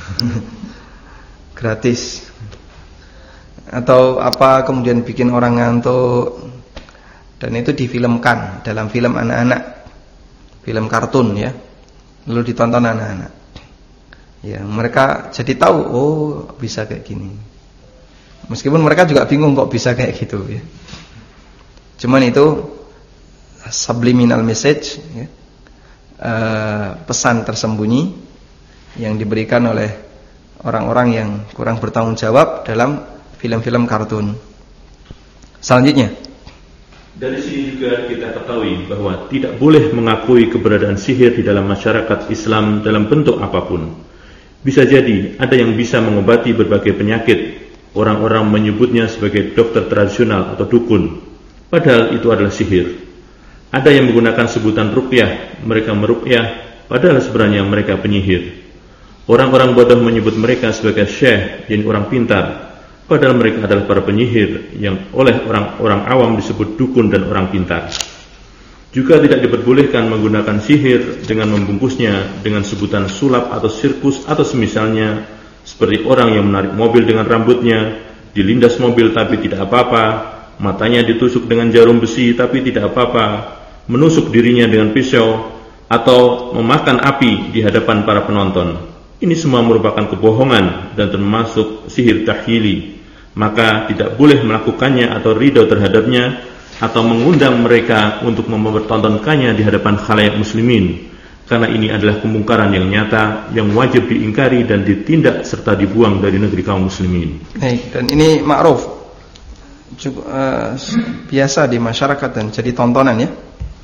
Gratis. Atau apa, kemudian bikin orang ngantuk. Dan itu difilmkan dalam film anak-anak, film kartun ya. Lalu ditonton anak-anak. Ya, mereka jadi tahu, oh bisa kayak gini. Meskipun mereka juga bingung kok bisa kayak gitu ya. Cuman itu subliminal message ya, uh, pesan tersembunyi yang diberikan oleh orang-orang yang kurang bertanggung jawab dalam film-film kartun. Selanjutnya, dari sini juga kita ketahui bahwa tidak boleh mengakui keberadaan sihir di dalam masyarakat Islam dalam bentuk apapun. Bisa jadi ada yang bisa mengobati berbagai penyakit. Orang-orang menyebutnya sebagai dokter tradisional atau dukun, padahal itu adalah sihir. Ada yang menggunakan sebutan ruqyah, mereka meruqyah, padahal sebenarnya mereka penyihir. Orang-orang bodoh menyebut mereka sebagai syekh, yakni orang pintar, padahal mereka adalah para penyihir yang oleh orang-orang awam disebut dukun dan orang pintar. Juga tidak diperbolehkan menggunakan sihir dengan membungkusnya dengan sebutan sulap atau sirkus atau semisalnya, seperti orang yang menarik mobil dengan rambutnya, dilindas mobil tapi tidak apa-apa, matanya ditusuk dengan jarum besi tapi tidak apa-apa, menusuk dirinya dengan pisau, atau memakan api di hadapan para penonton. Ini semua merupakan kebohongan dan termasuk sihir tahyili. Maka tidak boleh melakukannya atau ridho terhadapnya, atau mengundang mereka untuk mempertontonkannya di hadapan khalayak muslimin, karena ini adalah kemungkaran yang nyata yang wajib diingkari dan ditindak serta dibuang dari negeri kaum muslimin. Baik, dan ini ma'ruf, cukup uh, biasa di masyarakat dan jadi tontonan ya.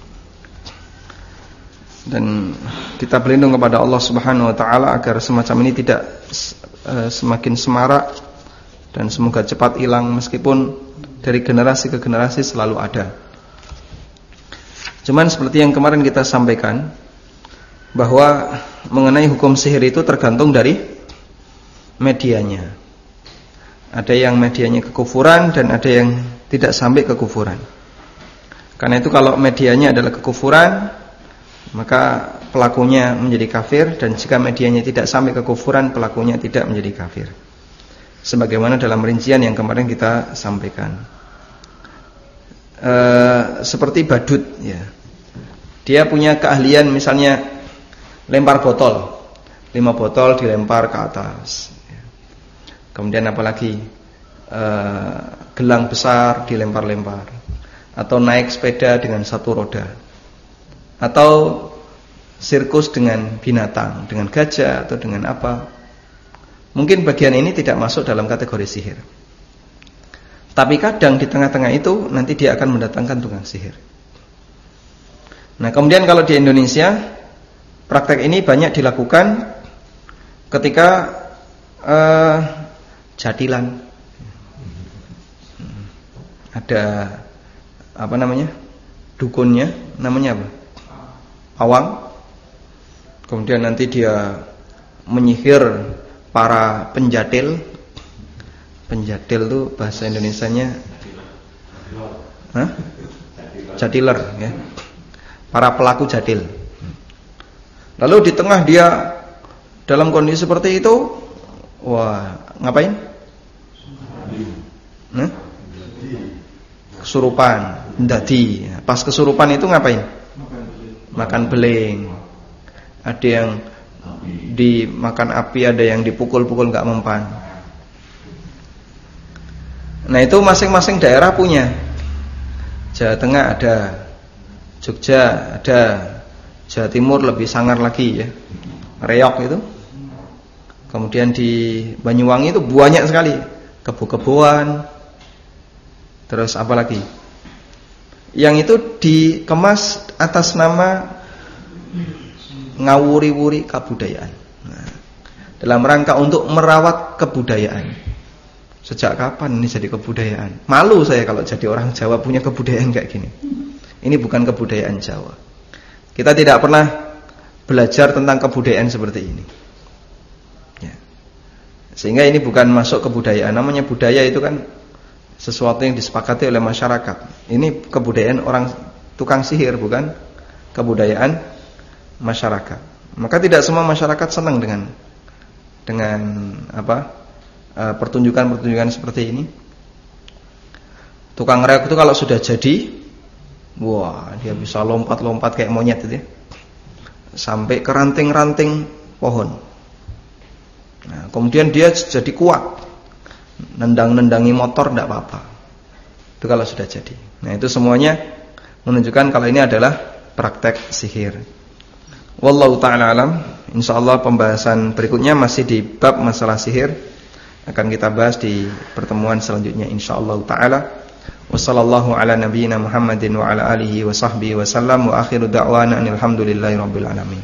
Dan kita berlindung kepada Allah Subhanahu wa taala agar semacam ini tidak uh, semakin semarak dan semoga cepat hilang, meskipun dari generasi ke generasi selalu ada. Cuman seperti yang kemarin kita sampaikan, bahwa mengenai hukum sihir itu tergantung dari medianya. Ada yang medianya kekufuran dan ada yang tidak sampai kekufuran. Karena itu kalau medianya adalah kekufuran, maka pelakunya menjadi kafir, dan jika medianya tidak sampai kekufuran, pelakunya tidak menjadi kafir. Sebagaimana dalam rincian yang kemarin kita sampaikan. E, seperti badut, ya. Dia punya keahlian misalnya lempar botol, lima botol dilempar ke atas. Ya. Kemudian apalagi e, gelang besar dilempar-lempar. Atau naik sepeda dengan satu roda, atau sirkus dengan binatang, dengan gajah atau dengan apa. Mungkin bagian ini tidak masuk dalam kategori sihir, tapi kadang di tengah-tengah itu nanti dia akan mendatangkan tukang sihir. Nah, kemudian kalau di Indonesia praktek ini banyak dilakukan ketika uh, jadilan. Ada apa namanya, dukunnya, namanya apa, pawang. Kemudian nanti dia menyihir para penjadil. Penjadil itu bahasa Indonesianya Hah? Jadiler, ya. Para pelaku jadil. Lalu di tengah dia dalam kondisi seperti itu, wah, ngapain? Hah? Kesurupan, ndadi. Pas kesurupan itu ngapain? Makan beling. Ada yang dimakan api, ada yang dipukul-pukul nggak mempan. Nah, itu masing-masing daerah punya. Jawa Tengah ada, Jogja ada, Jawa Timur lebih sangar lagi, ya, reok itu. Kemudian di Banyuwangi itu banyak sekali kebo-keboan. Terus apa lagi? Yang itu dikemas atas nama ngawuri-wuri kebudayaan. Nah, dalam rangka untuk merawat kebudayaan. Sejak kapan ini jadi kebudayaan? Malu saya kalau jadi orang Jawa punya kebudayaan kayak gini. Ini bukan kebudayaan Jawa. Kita tidak pernah belajar tentang kebudayaan seperti ini, ya. Sehingga ini bukan masuk kebudayaan. Namanya budaya itu kan sesuatu yang disepakati oleh masyarakat. Ini kebudayaan orang tukang sihir, bukan kebudayaan masyarakat. Maka tidak semua masyarakat senang dengan dengan apa pertunjukan-pertunjukan seperti ini. Tukang reok itu kalau sudah jadi, wah, dia bisa lompat-lompat kayak monyet itu, ya, sampai ke ranting-ranting pohon. Nah, kemudian dia jadi kuat, nendang-nendangi motor tidak apa-apa. Itu kalau sudah jadi. Nah, itu semuanya menunjukkan kalau ini adalah praktek sihir. Wallahu ta'ala alam. Insyaallah pembahasan berikutnya masih di bab masalah sihir, akan kita bahas di pertemuan selanjutnya insyaallah ta'ala. Wassallallahu ala nabiyyina Muhammadin wa ala alihi wa sahbihi wa sallam, wa akhiru da'wana alhamdulillahi rabbil alamin.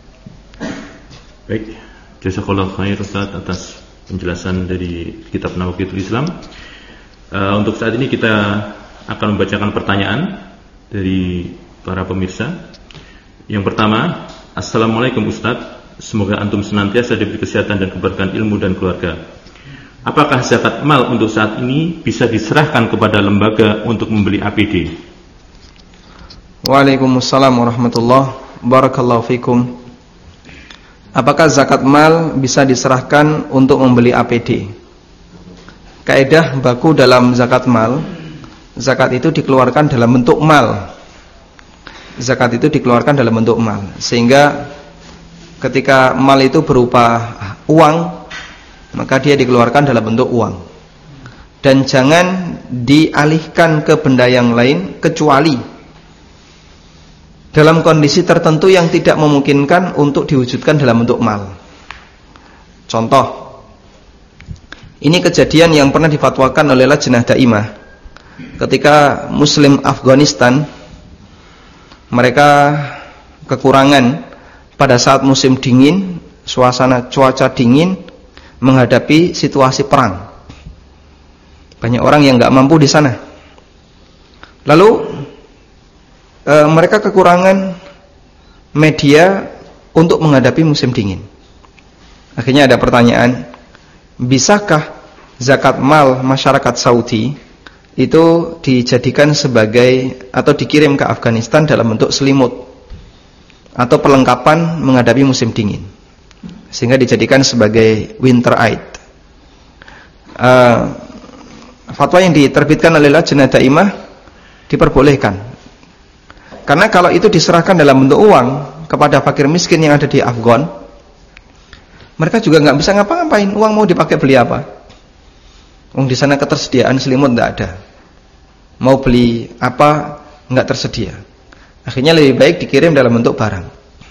Baik, jazakallahu khair Ustaz atas penjelasan dari kitab Nawaqitul Islam. Uh, untuk saat ini kita akan membacakan pertanyaan dari para pemirsa. Yang pertama, Assalamualaikum Ustaz, semoga antum senantiasa diberi kesehatan dan keberkahan ilmu dan keluarga. Apakah zakat mal untuk saat ini bisa diserahkan kepada lembaga untuk membeli A P D? Waalaikumsalam warahmatullahi barakallahu fikum. Apakah zakat mal bisa diserahkan untuk membeli A P D? Kaidah baku dalam zakat mal, zakat itu dikeluarkan dalam bentuk mal. Zakat itu dikeluarkan dalam bentuk mal, sehingga ketika mal itu berupa uang, maka dia dikeluarkan dalam bentuk uang. Dan jangan dialihkan ke benda yang lain kecuali dalam kondisi tertentu yang tidak memungkinkan untuk diwujudkan dalam bentuk mal. Contoh, ini kejadian yang pernah difatwakan oleh Lajnah Daimah ketika Muslim Afghanistan, mereka kekurangan pada saat musim dingin, suasana cuaca dingin, menghadapi situasi perang. Banyak orang yang nggak mampu di sana. Lalu e, mereka kekurangan media untuk menghadapi musim dingin. Akhirnya ada pertanyaan, bisakah zakat mal masyarakat Saudi itu dijadikan sebagai atau dikirim ke Afghanistan dalam bentuk selimut atau perlengkapan menghadapi musim dingin, sehingga dijadikan sebagai winter aid. Uh, fatwa yang diterbitkan oleh Lajnah Daimah diperbolehkan, karena kalau itu diserahkan dalam bentuk uang kepada fakir miskin yang ada di Afgan, mereka juga nggak bisa ngapa-ngapain. Uang mau dipakai beli apa? Wong di sana ketersediaan selimut nggak ada, mau beli apa nggak tersedia. Akhirnya lebih baik dikirim dalam bentuk barang.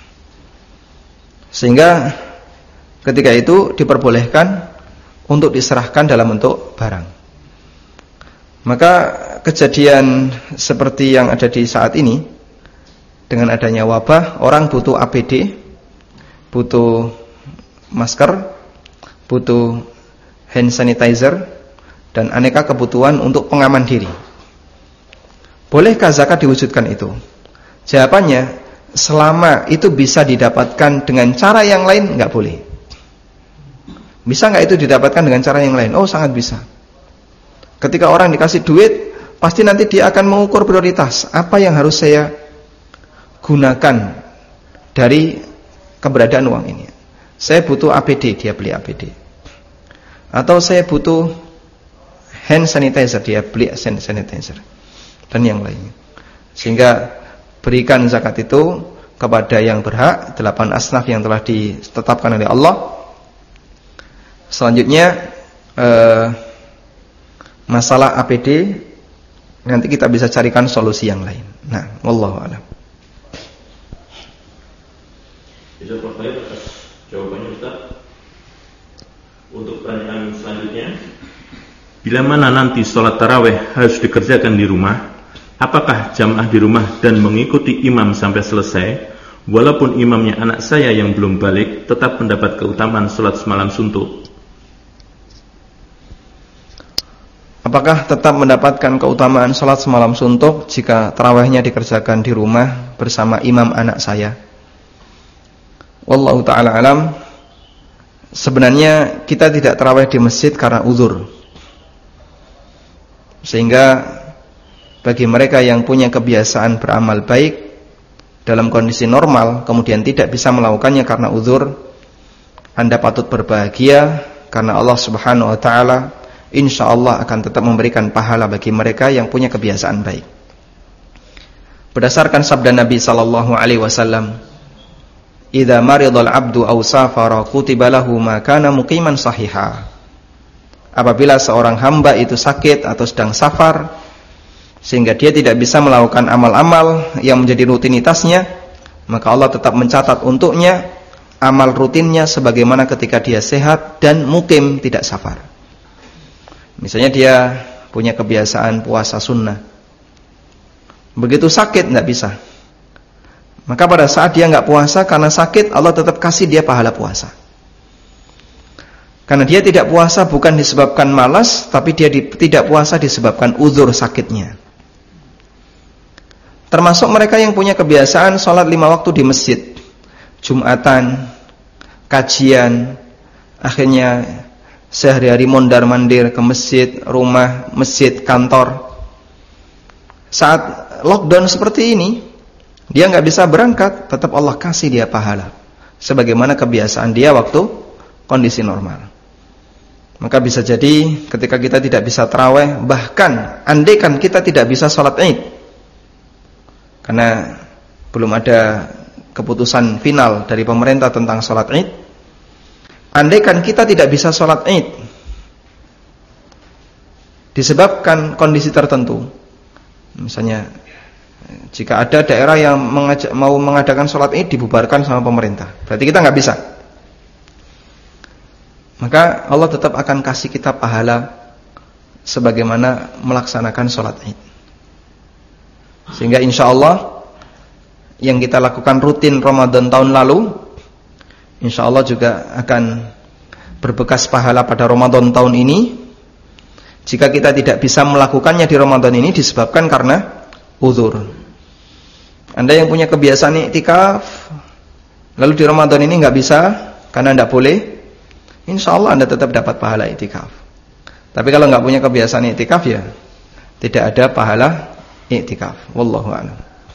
Sehingga ketika itu diperbolehkan untuk diserahkan dalam bentuk barang. Maka kejadian seperti yang ada di saat ini, dengan adanya wabah, orang butuh A P D, butuh masker, butuh hand sanitizer, dan aneka kebutuhan untuk pengaman diri. Bolehkah zakat diwujudkan itu? Jawabannya, selama itu bisa didapatkan dengan cara yang lain, nggak boleh. Bisa nggak itu didapatkan dengan cara yang lain? Oh, sangat bisa. Ketika orang dikasih duit, pasti nanti dia akan mengukur prioritas. Apa yang harus saya gunakan dari keberadaan uang ini? Saya butuh A P D, dia beli A P D. Atau saya butuh hand sanitizer, dia beli hand sanitizer, dan yang lainnya. Sehingga berikan zakat itu kepada yang berhak, delapan asnaf yang telah ditetapkan oleh Allah. Selanjutnya eh, masalah A P D, nanti kita bisa carikan solusi yang lain. Nah, wallahu a'lam. Jazakallahu khair atas jawabannya, Ustaz. Untuk pertanyaan selanjutnya, bila mana nanti sholat tarawih harus dikerjakan di rumah, apakah jamaah di rumah dan mengikuti imam sampai selesai, walaupun imamnya anak saya yang belum balik, tetap mendapat keutamaan sholat semalam suntuk? Apakah tetap mendapatkan keutamaan sholat semalam suntuk jika tarawihnya dikerjakan di rumah bersama imam anak saya? Wallahu ta'ala alam. Sebenarnya kita tidak tarawih di masjid karena uzur. Sehingga bagi mereka yang punya kebiasaan beramal baik dalam kondisi normal, kemudian tidak bisa melakukannya karena uzur, Anda patut berbahagia, karena Allah subhanahu wa ta'ala insyaallah akan tetap memberikan pahala bagi mereka yang punya kebiasaan baik. Berdasarkan sabda Nabi sallallahu alaihi wasallam, "Idza maridal 'abdu aw safara kutiba lahu ma kana muqiman sahiha." Apabila seorang hamba itu sakit atau sedang safar, sehingga dia tidak bisa melakukan amal-amal yang menjadi rutinitasnya, maka Allah tetap mencatat untuknya amal rutinnya sebagaimana ketika dia sehat dan mukim, tidak safar. Misalnya dia punya kebiasaan puasa sunnah, begitu sakit nggak bisa, maka pada saat dia nggak puasa karena sakit, Allah tetap kasih dia pahala puasa. Karena dia tidak puasa bukan disebabkan malas, tapi dia di, tidak puasa disebabkan uzur sakitnya. Termasuk mereka yang punya kebiasaan sholat lima waktu di masjid, Jumatan, kajian, akhirnya sehari-hari mondar-mandir ke masjid, rumah, masjid, kantor. Saat lockdown seperti ini, dia nggak bisa berangkat, tetap Allah kasih dia pahala, sebagaimana kebiasaan dia waktu kondisi normal. Maka bisa jadi ketika kita tidak bisa tarawih, bahkan andaikan kita tidak bisa sholat Id, karena belum ada keputusan final dari pemerintah tentang sholat Id, andaikan kita tidak bisa sholat Id disebabkan kondisi tertentu, misalnya jika ada daerah yang mengajak, mau mengadakan sholat Id dibubarkan sama pemerintah, berarti kita nggak bisa, maka Allah tetap akan kasih kita pahala sebagaimana melaksanakan sholat Id. Sehingga insya Allah yang kita lakukan rutin Ramadan tahun lalu, insya Allah juga akan berbekas pahala pada Ramadan tahun ini. Jika kita tidak bisa melakukannya di Ramadan ini disebabkan karena uzur. Anda yang punya kebiasaan iktikaf, lalu di Ramadan ini nggak bisa karena tidak boleh, insya Allah Anda tetap dapat pahala iktikaf. Tapi kalau nggak punya kebiasaan iktikaf, ya tidak ada pahala i'tikaf. Wallahu a'lam.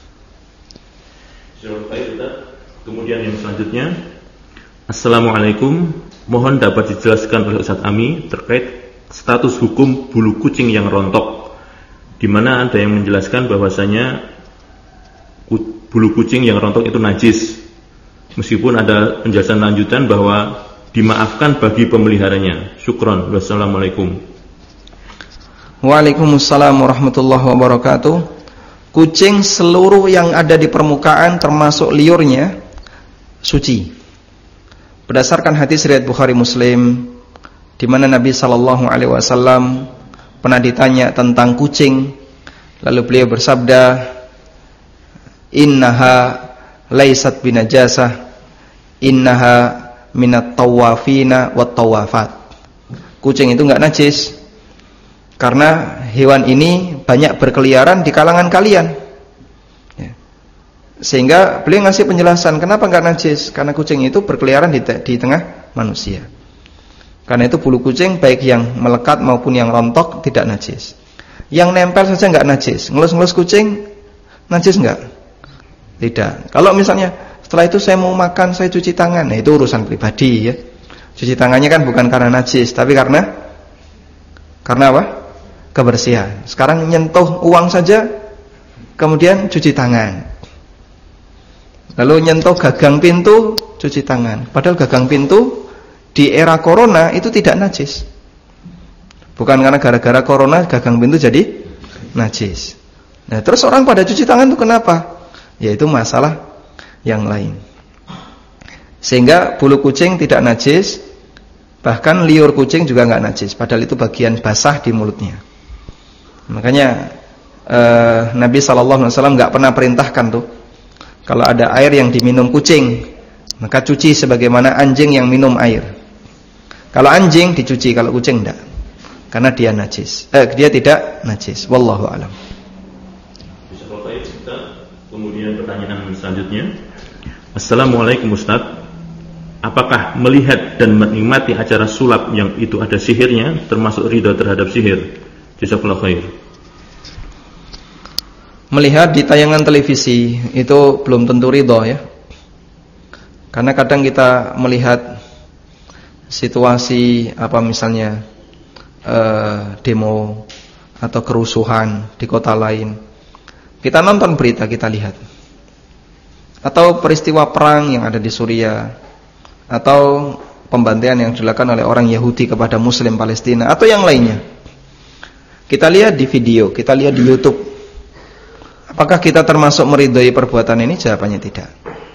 Kemudian yang selanjutnya, Assalamualaikum, mohon dapat dijelaskan oleh Ustaz Ami terkait status hukum bulu kucing yang rontok, di mana ada yang menjelaskan bahwasanya bulu kucing yang rontok itu najis, meskipun ada penjelasan lanjutan bahwa dimaafkan bagi pemeliharanya. Syukron. Wassalamualaikum. Waalaikumsalam warahmatullahi wabarakatuh. Kucing seluruh yang ada di permukaan termasuk liurnya suci. Berdasarkan hadis riwayat Bukhari Muslim, di mana Nabi sallallahu alaihi wasallam pernah ditanya tentang kucing, lalu beliau bersabda, "Innaha laisat binajasah, innaha minat tawafina wat tawafat." Kucing itu enggak najis karena hewan ini banyak berkeliaran di kalangan kalian. Ya. Sehingga beliau ngasih penjelasan kenapa enggak najis, karena kucing itu berkeliaran di, di tengah manusia. Karena itu bulu kucing baik yang melekat maupun yang rontok tidak najis. Yang nempel saja enggak najis. Ngelus-ngelus kucing najis enggak? Tidak. Kalau misalnya setelah itu saya mau makan, saya cuci tangan, nah itu urusan pribadi ya. Cuci tangannya kan bukan karena najis, tapi karena karena apa? Kebersihan. Sekarang nyentuh uang saja, kemudian cuci tangan. Lalu nyentuh gagang pintu, cuci tangan. Padahal gagang pintu di era corona itu tidak najis. Bukan karena gara-gara corona gagang pintu jadi najis. Nah, terus orang pada cuci tangan itu kenapa? Yaitu masalah yang lain. Sehingga bulu kucing tidak najis, bahkan liur kucing juga enggak najis, padahal itu bagian basah di mulutnya. Makanya eh, Nabi sallallahu alaihi wasallam enggak pernah perintahkan tuh kalau ada air yang diminum kucing, maka cuci sebagaimana anjing yang minum air. Kalau anjing dicuci, kalau kucing enggak. Karena dia najis. Eh dia tidak najis. Wallahu a'lam. Bisa Bapak Ustaz, kemudian pertanyaan selanjutnya. Assalamualaikum Ustaz. Apakah melihat dan menikmati acara sulap yang itu ada sihirnya termasuk ridha terhadap sihir? Jazakallahu khair. Melihat di tayangan televisi itu belum tentu ridha ya. Karena kadang kita melihat situasi apa misalnya eh, demo atau kerusuhan di kota lain. Kita nonton berita, kita lihat. Atau peristiwa perang yang ada di Suriah, atau pembantaian yang dilakukan oleh orang Yahudi kepada Muslim Palestina, atau yang lainnya. Kita lihat di video, kita lihat di YouTube. Apakah kita termasuk meridhai perbuatan ini? Jawabannya tidak.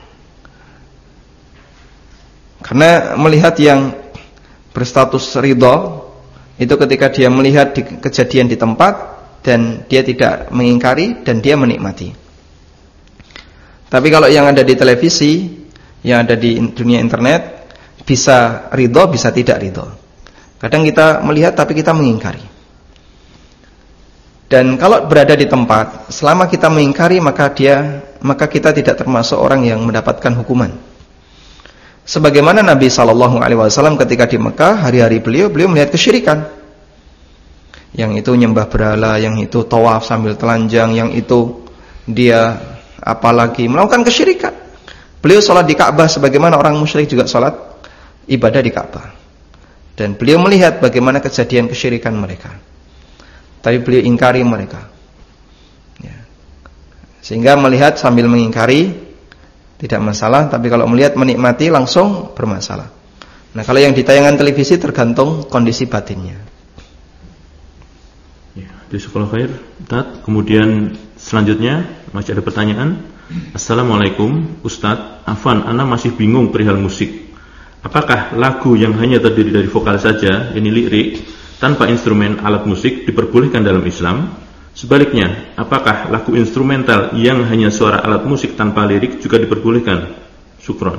Karena melihat yang berstatus ridha itu ketika dia melihat di kejadian di tempat dan dia tidak mengingkari dan dia menikmati. Tapi kalau yang ada di televisi, yang ada di dunia internet, bisa ridho, bisa tidak ridho. Kadang kita melihat tapi kita mengingkari. Dan kalau berada di tempat, selama kita mengingkari, maka dia, maka kita tidak termasuk orang yang mendapatkan hukuman. Sebagaimana Nabi Shallallahu Alaihi Wasallam ketika di Mekah, hari-hari beliau, beliau melihat kesyirikan. Yang itu nyembah berhala, yang itu tawaf sambil telanjang, yang itu dia apalagi melakukan kesyirikan. Beliau sholat di Ka'bah sebagaimana orang musyrik juga sholat ibadah di Ka'bah. Dan beliau melihat bagaimana kejadian kesyirikan mereka. Tapi beliau ingkari mereka. Ya. Sehingga melihat sambil mengingkari tidak masalah, tapi kalau melihat menikmati langsung bermasalah. Nah, kalau yang di tayangan televisi tergantung kondisi batinnya. Ya, di sekolah khair, Ustaz. Kemudian selanjutnya masih ada pertanyaan. Assalamualaikum Ustaz, Afan, ana masih bingung perihal musik. Apakah lagu yang hanya terdiri dari vokal saja, ini lirik, tanpa instrumen alat musik diperbolehkan dalam Islam? Sebaliknya, apakah lagu instrumental yang hanya suara alat musik tanpa lirik juga diperbolehkan? Syukron.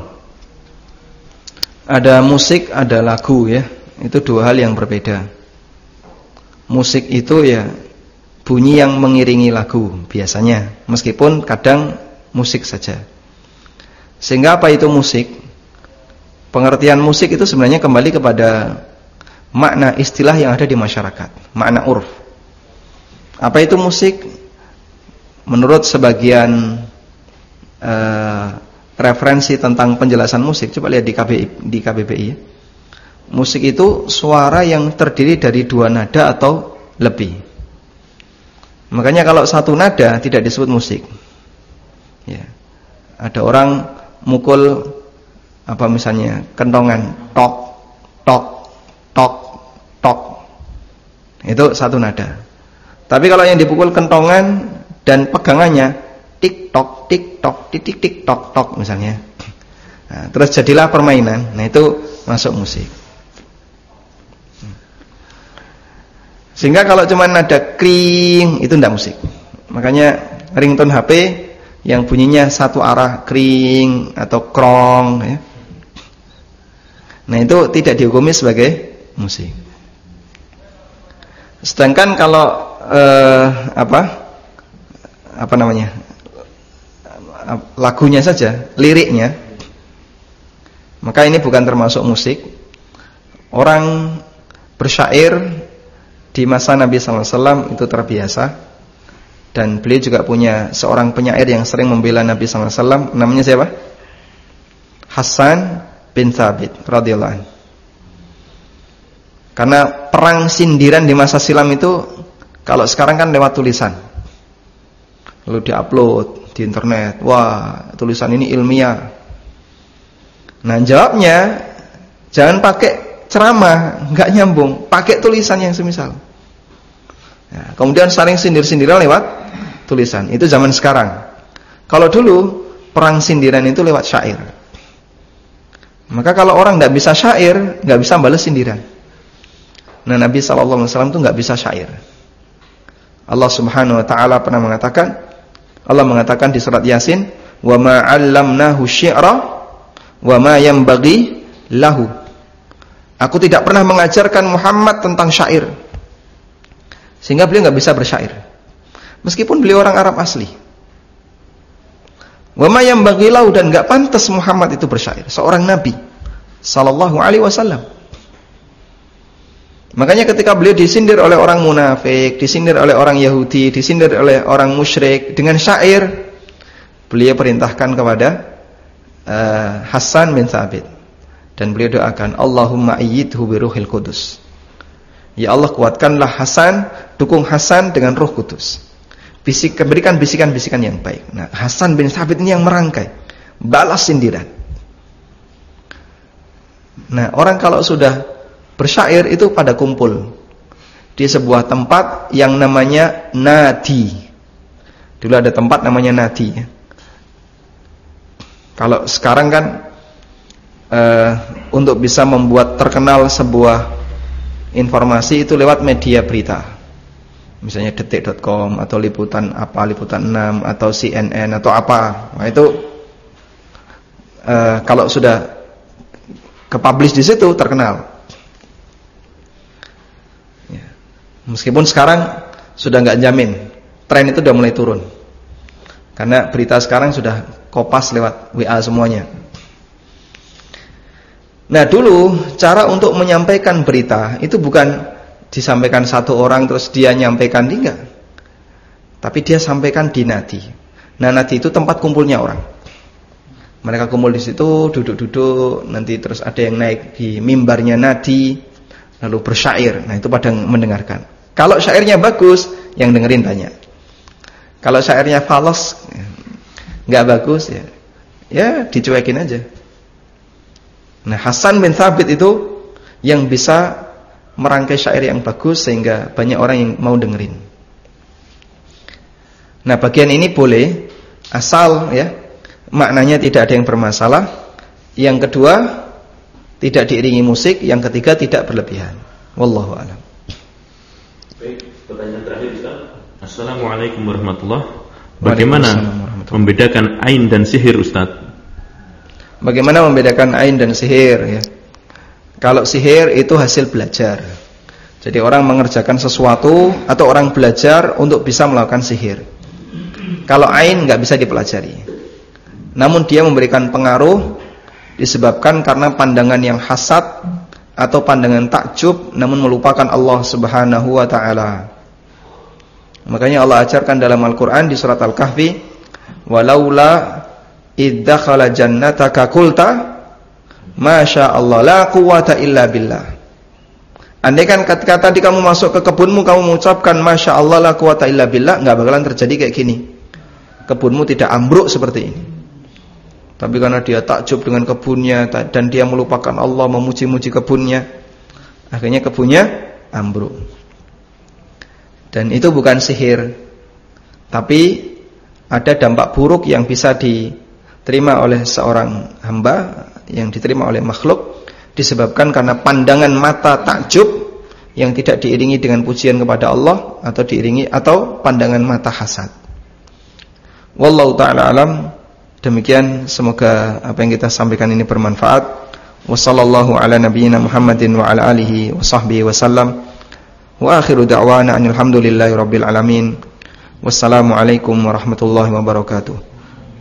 Ada musik, ada lagu ya. Itu dua hal yang berbeda. Musik itu ya bunyi yang mengiringi lagu biasanya, meskipun kadang musik saja. Sehingga apa itu musik? Pengertian musik itu sebenarnya kembali kepada makna istilah yang ada di masyarakat, makna urf. Apa itu musik? Menurut sebagian uh, referensi tentang penjelasan musik, coba lihat di K B I, di K B B I ya. Musik itu suara yang terdiri dari dua nada atau lebih. Makanya kalau satu nada tidak disebut musik. Ya. Ada orang mukul apa misalnya kentongan, tok, tok, tok, tok. Itu satu nada. Tapi kalau yang dipukul kentongan dan pegangannya tik tok tik tok tik tik tik tok tok misalnya. Nah, terus jadilah permainan. Nah, itu masuk musik. Sehingga kalau cuma nada kring itu enggak musik. Makanya ringtone H P yang bunyinya satu arah kring atau krong ya. Nah, itu tidak dihukumi sebagai musik. Sedangkan kalau eh, apa apa namanya lagunya saja, liriknya, maka ini bukan termasuk musik. Orang bersyair di masa Nabi sallallahu alaihi wasallam itu terbiasa, dan beliau juga punya seorang penyair yang sering membela Nabi sallallahu alaihi wasallam, namanya siapa? Hasan bin Thabit radhiyallahu anhu. Karena perang sindiran di masa silam itu kalau sekarang kan lewat tulisan, lalu diupload di internet. Wah, tulisan ini ilmiah. Nah, jawabnya jangan pakai ceramah, nggak nyambung, pakai tulisan yang semisal. Nah, kemudian saling sindir-sindiran lewat tulisan. Itu zaman sekarang. Kalau dulu perang sindiran itu lewat syair. Maka kalau orang nggak bisa syair, nggak bisa balas sindiran. Nah, Nabi sallallahu alaihi wasallam itu nggak bisa syair. Allah Subhanahu wa taala pernah mengatakan, Allah mengatakan di surat Yasin, "Wa ma 'allamnahu syi'ra wa ma yanbaghi lahu." Aku tidak pernah mengajarkan Muhammad tentang syair. Sehingga beliau nggak bisa bersyair. Meskipun beliau orang Arab asli. Wa ma yanbaghi lahu, dan nggak pantas Muhammad itu bersyair, seorang nabi sallallahu alaihi wasallam. Makanya ketika beliau disindir oleh orang munafik, disindir oleh orang Yahudi, disindir oleh orang musyrik dengan syair, beliau perintahkan kepada uh, Hasan bin Thabit, dan beliau doakan, Allahumma ayyidhu bi ruhil qudus. Ya Allah, kuatkanlah Hasan, dukung Hasan dengan Roh Kudus. Bisik, berikan bisikan-bisikan yang baik. Nah, Hasan bin Thabit ini yang merangkai, balas sindiran. Nah, orang kalau sudah bersyair itu pada kumpul di sebuah tempat yang namanya nadi. Dulu ada tempat namanya nadi. Kalau sekarang kan uh, untuk bisa membuat terkenal sebuah informasi itu lewat media berita, misalnya detik dot com atau liputan apa, liputan enam atau C N N atau apa. Nah, itu uh, kalau sudah ke-publish di situ terkenal. Meskipun sekarang sudah nggak jamin, tren itu sudah mulai turun. Karena berita sekarang sudah kopas lewat W A semuanya. Nah, dulu cara untuk menyampaikan berita itu bukan disampaikan satu orang terus dia nyampaikan, enggak. Tapi dia sampaikan di nadi. Nah, nadi itu tempat kumpulnya orang. Mereka kumpul di situ, duduk-duduk, nanti terus ada yang naik di mimbarnya nadi, lalu bersyair. Nah, itu pada mendengarkan. Kalau syairnya bagus, yang dengerin banyak. Kalau syairnya falas, nggak bagus, ya, ya dicuekin aja. Nah, Hasan bin Thabit itu yang bisa merangkai syair yang bagus sehingga banyak orang yang mau dengerin. Nah, bagian ini boleh asal ya maknanya tidak ada yang bermasalah. Yang kedua, tidak diiringi musik. Yang ketiga, tidak berlebihan. Wallahu a'lam. Baik, pertanyaan terakhir Ustaz. Assalamualaikum warahmatullahi wabarakatuh. Bagaimana membedakan ain dan sihir, Ustaz? Bagaimana membedakan ain dan sihir ya? Kalau sihir itu hasil belajar. Jadi orang mengerjakan sesuatu atau orang belajar untuk bisa melakukan sihir. Kalau ain nggak bisa dipelajari. Namun dia memberikan pengaruh disebabkan karena pandangan yang hasad atau pandangan takjub namun melupakan Allah Subhanahu wa taala. Makanya Allah ajarkan dalam Al-Qur'an di surat Al-Kahfi, walaula iddakhala jannataka qulta masya Allah la quwata illa billah. Andai kan ketika tadi kamu masuk ke kebunmu kamu mengucapkan masya Allah la quwata illa billah, enggak bakalan terjadi kayak gini. Kebunmu tidak ambruk seperti ini. Tapi karena dia takjub dengan kebunnya dan dia melupakan Allah, memuji-muji kebunnya, akhirnya kebunnya ambruk. Dan itu bukan sihir, tapi ada dampak buruk yang bisa diterima oleh seorang hamba, yang diterima oleh makhluk, disebabkan karena pandangan mata takjub yang tidak diiringi dengan pujian kepada Allah, atau diiringi atau pandangan mata hasad. Wallahu ta'ala alam. Demikian, semoga apa yang kita sampaikan ini bermanfaat. Wassallallahu ala nabiyyina Muhammadin wa ala alihi wa sahbihi wasallam. Wa akhiru da'wana alhamdulillahi rabbil alamin. Wassalamualaikum warahmatullahi wabarakatuh.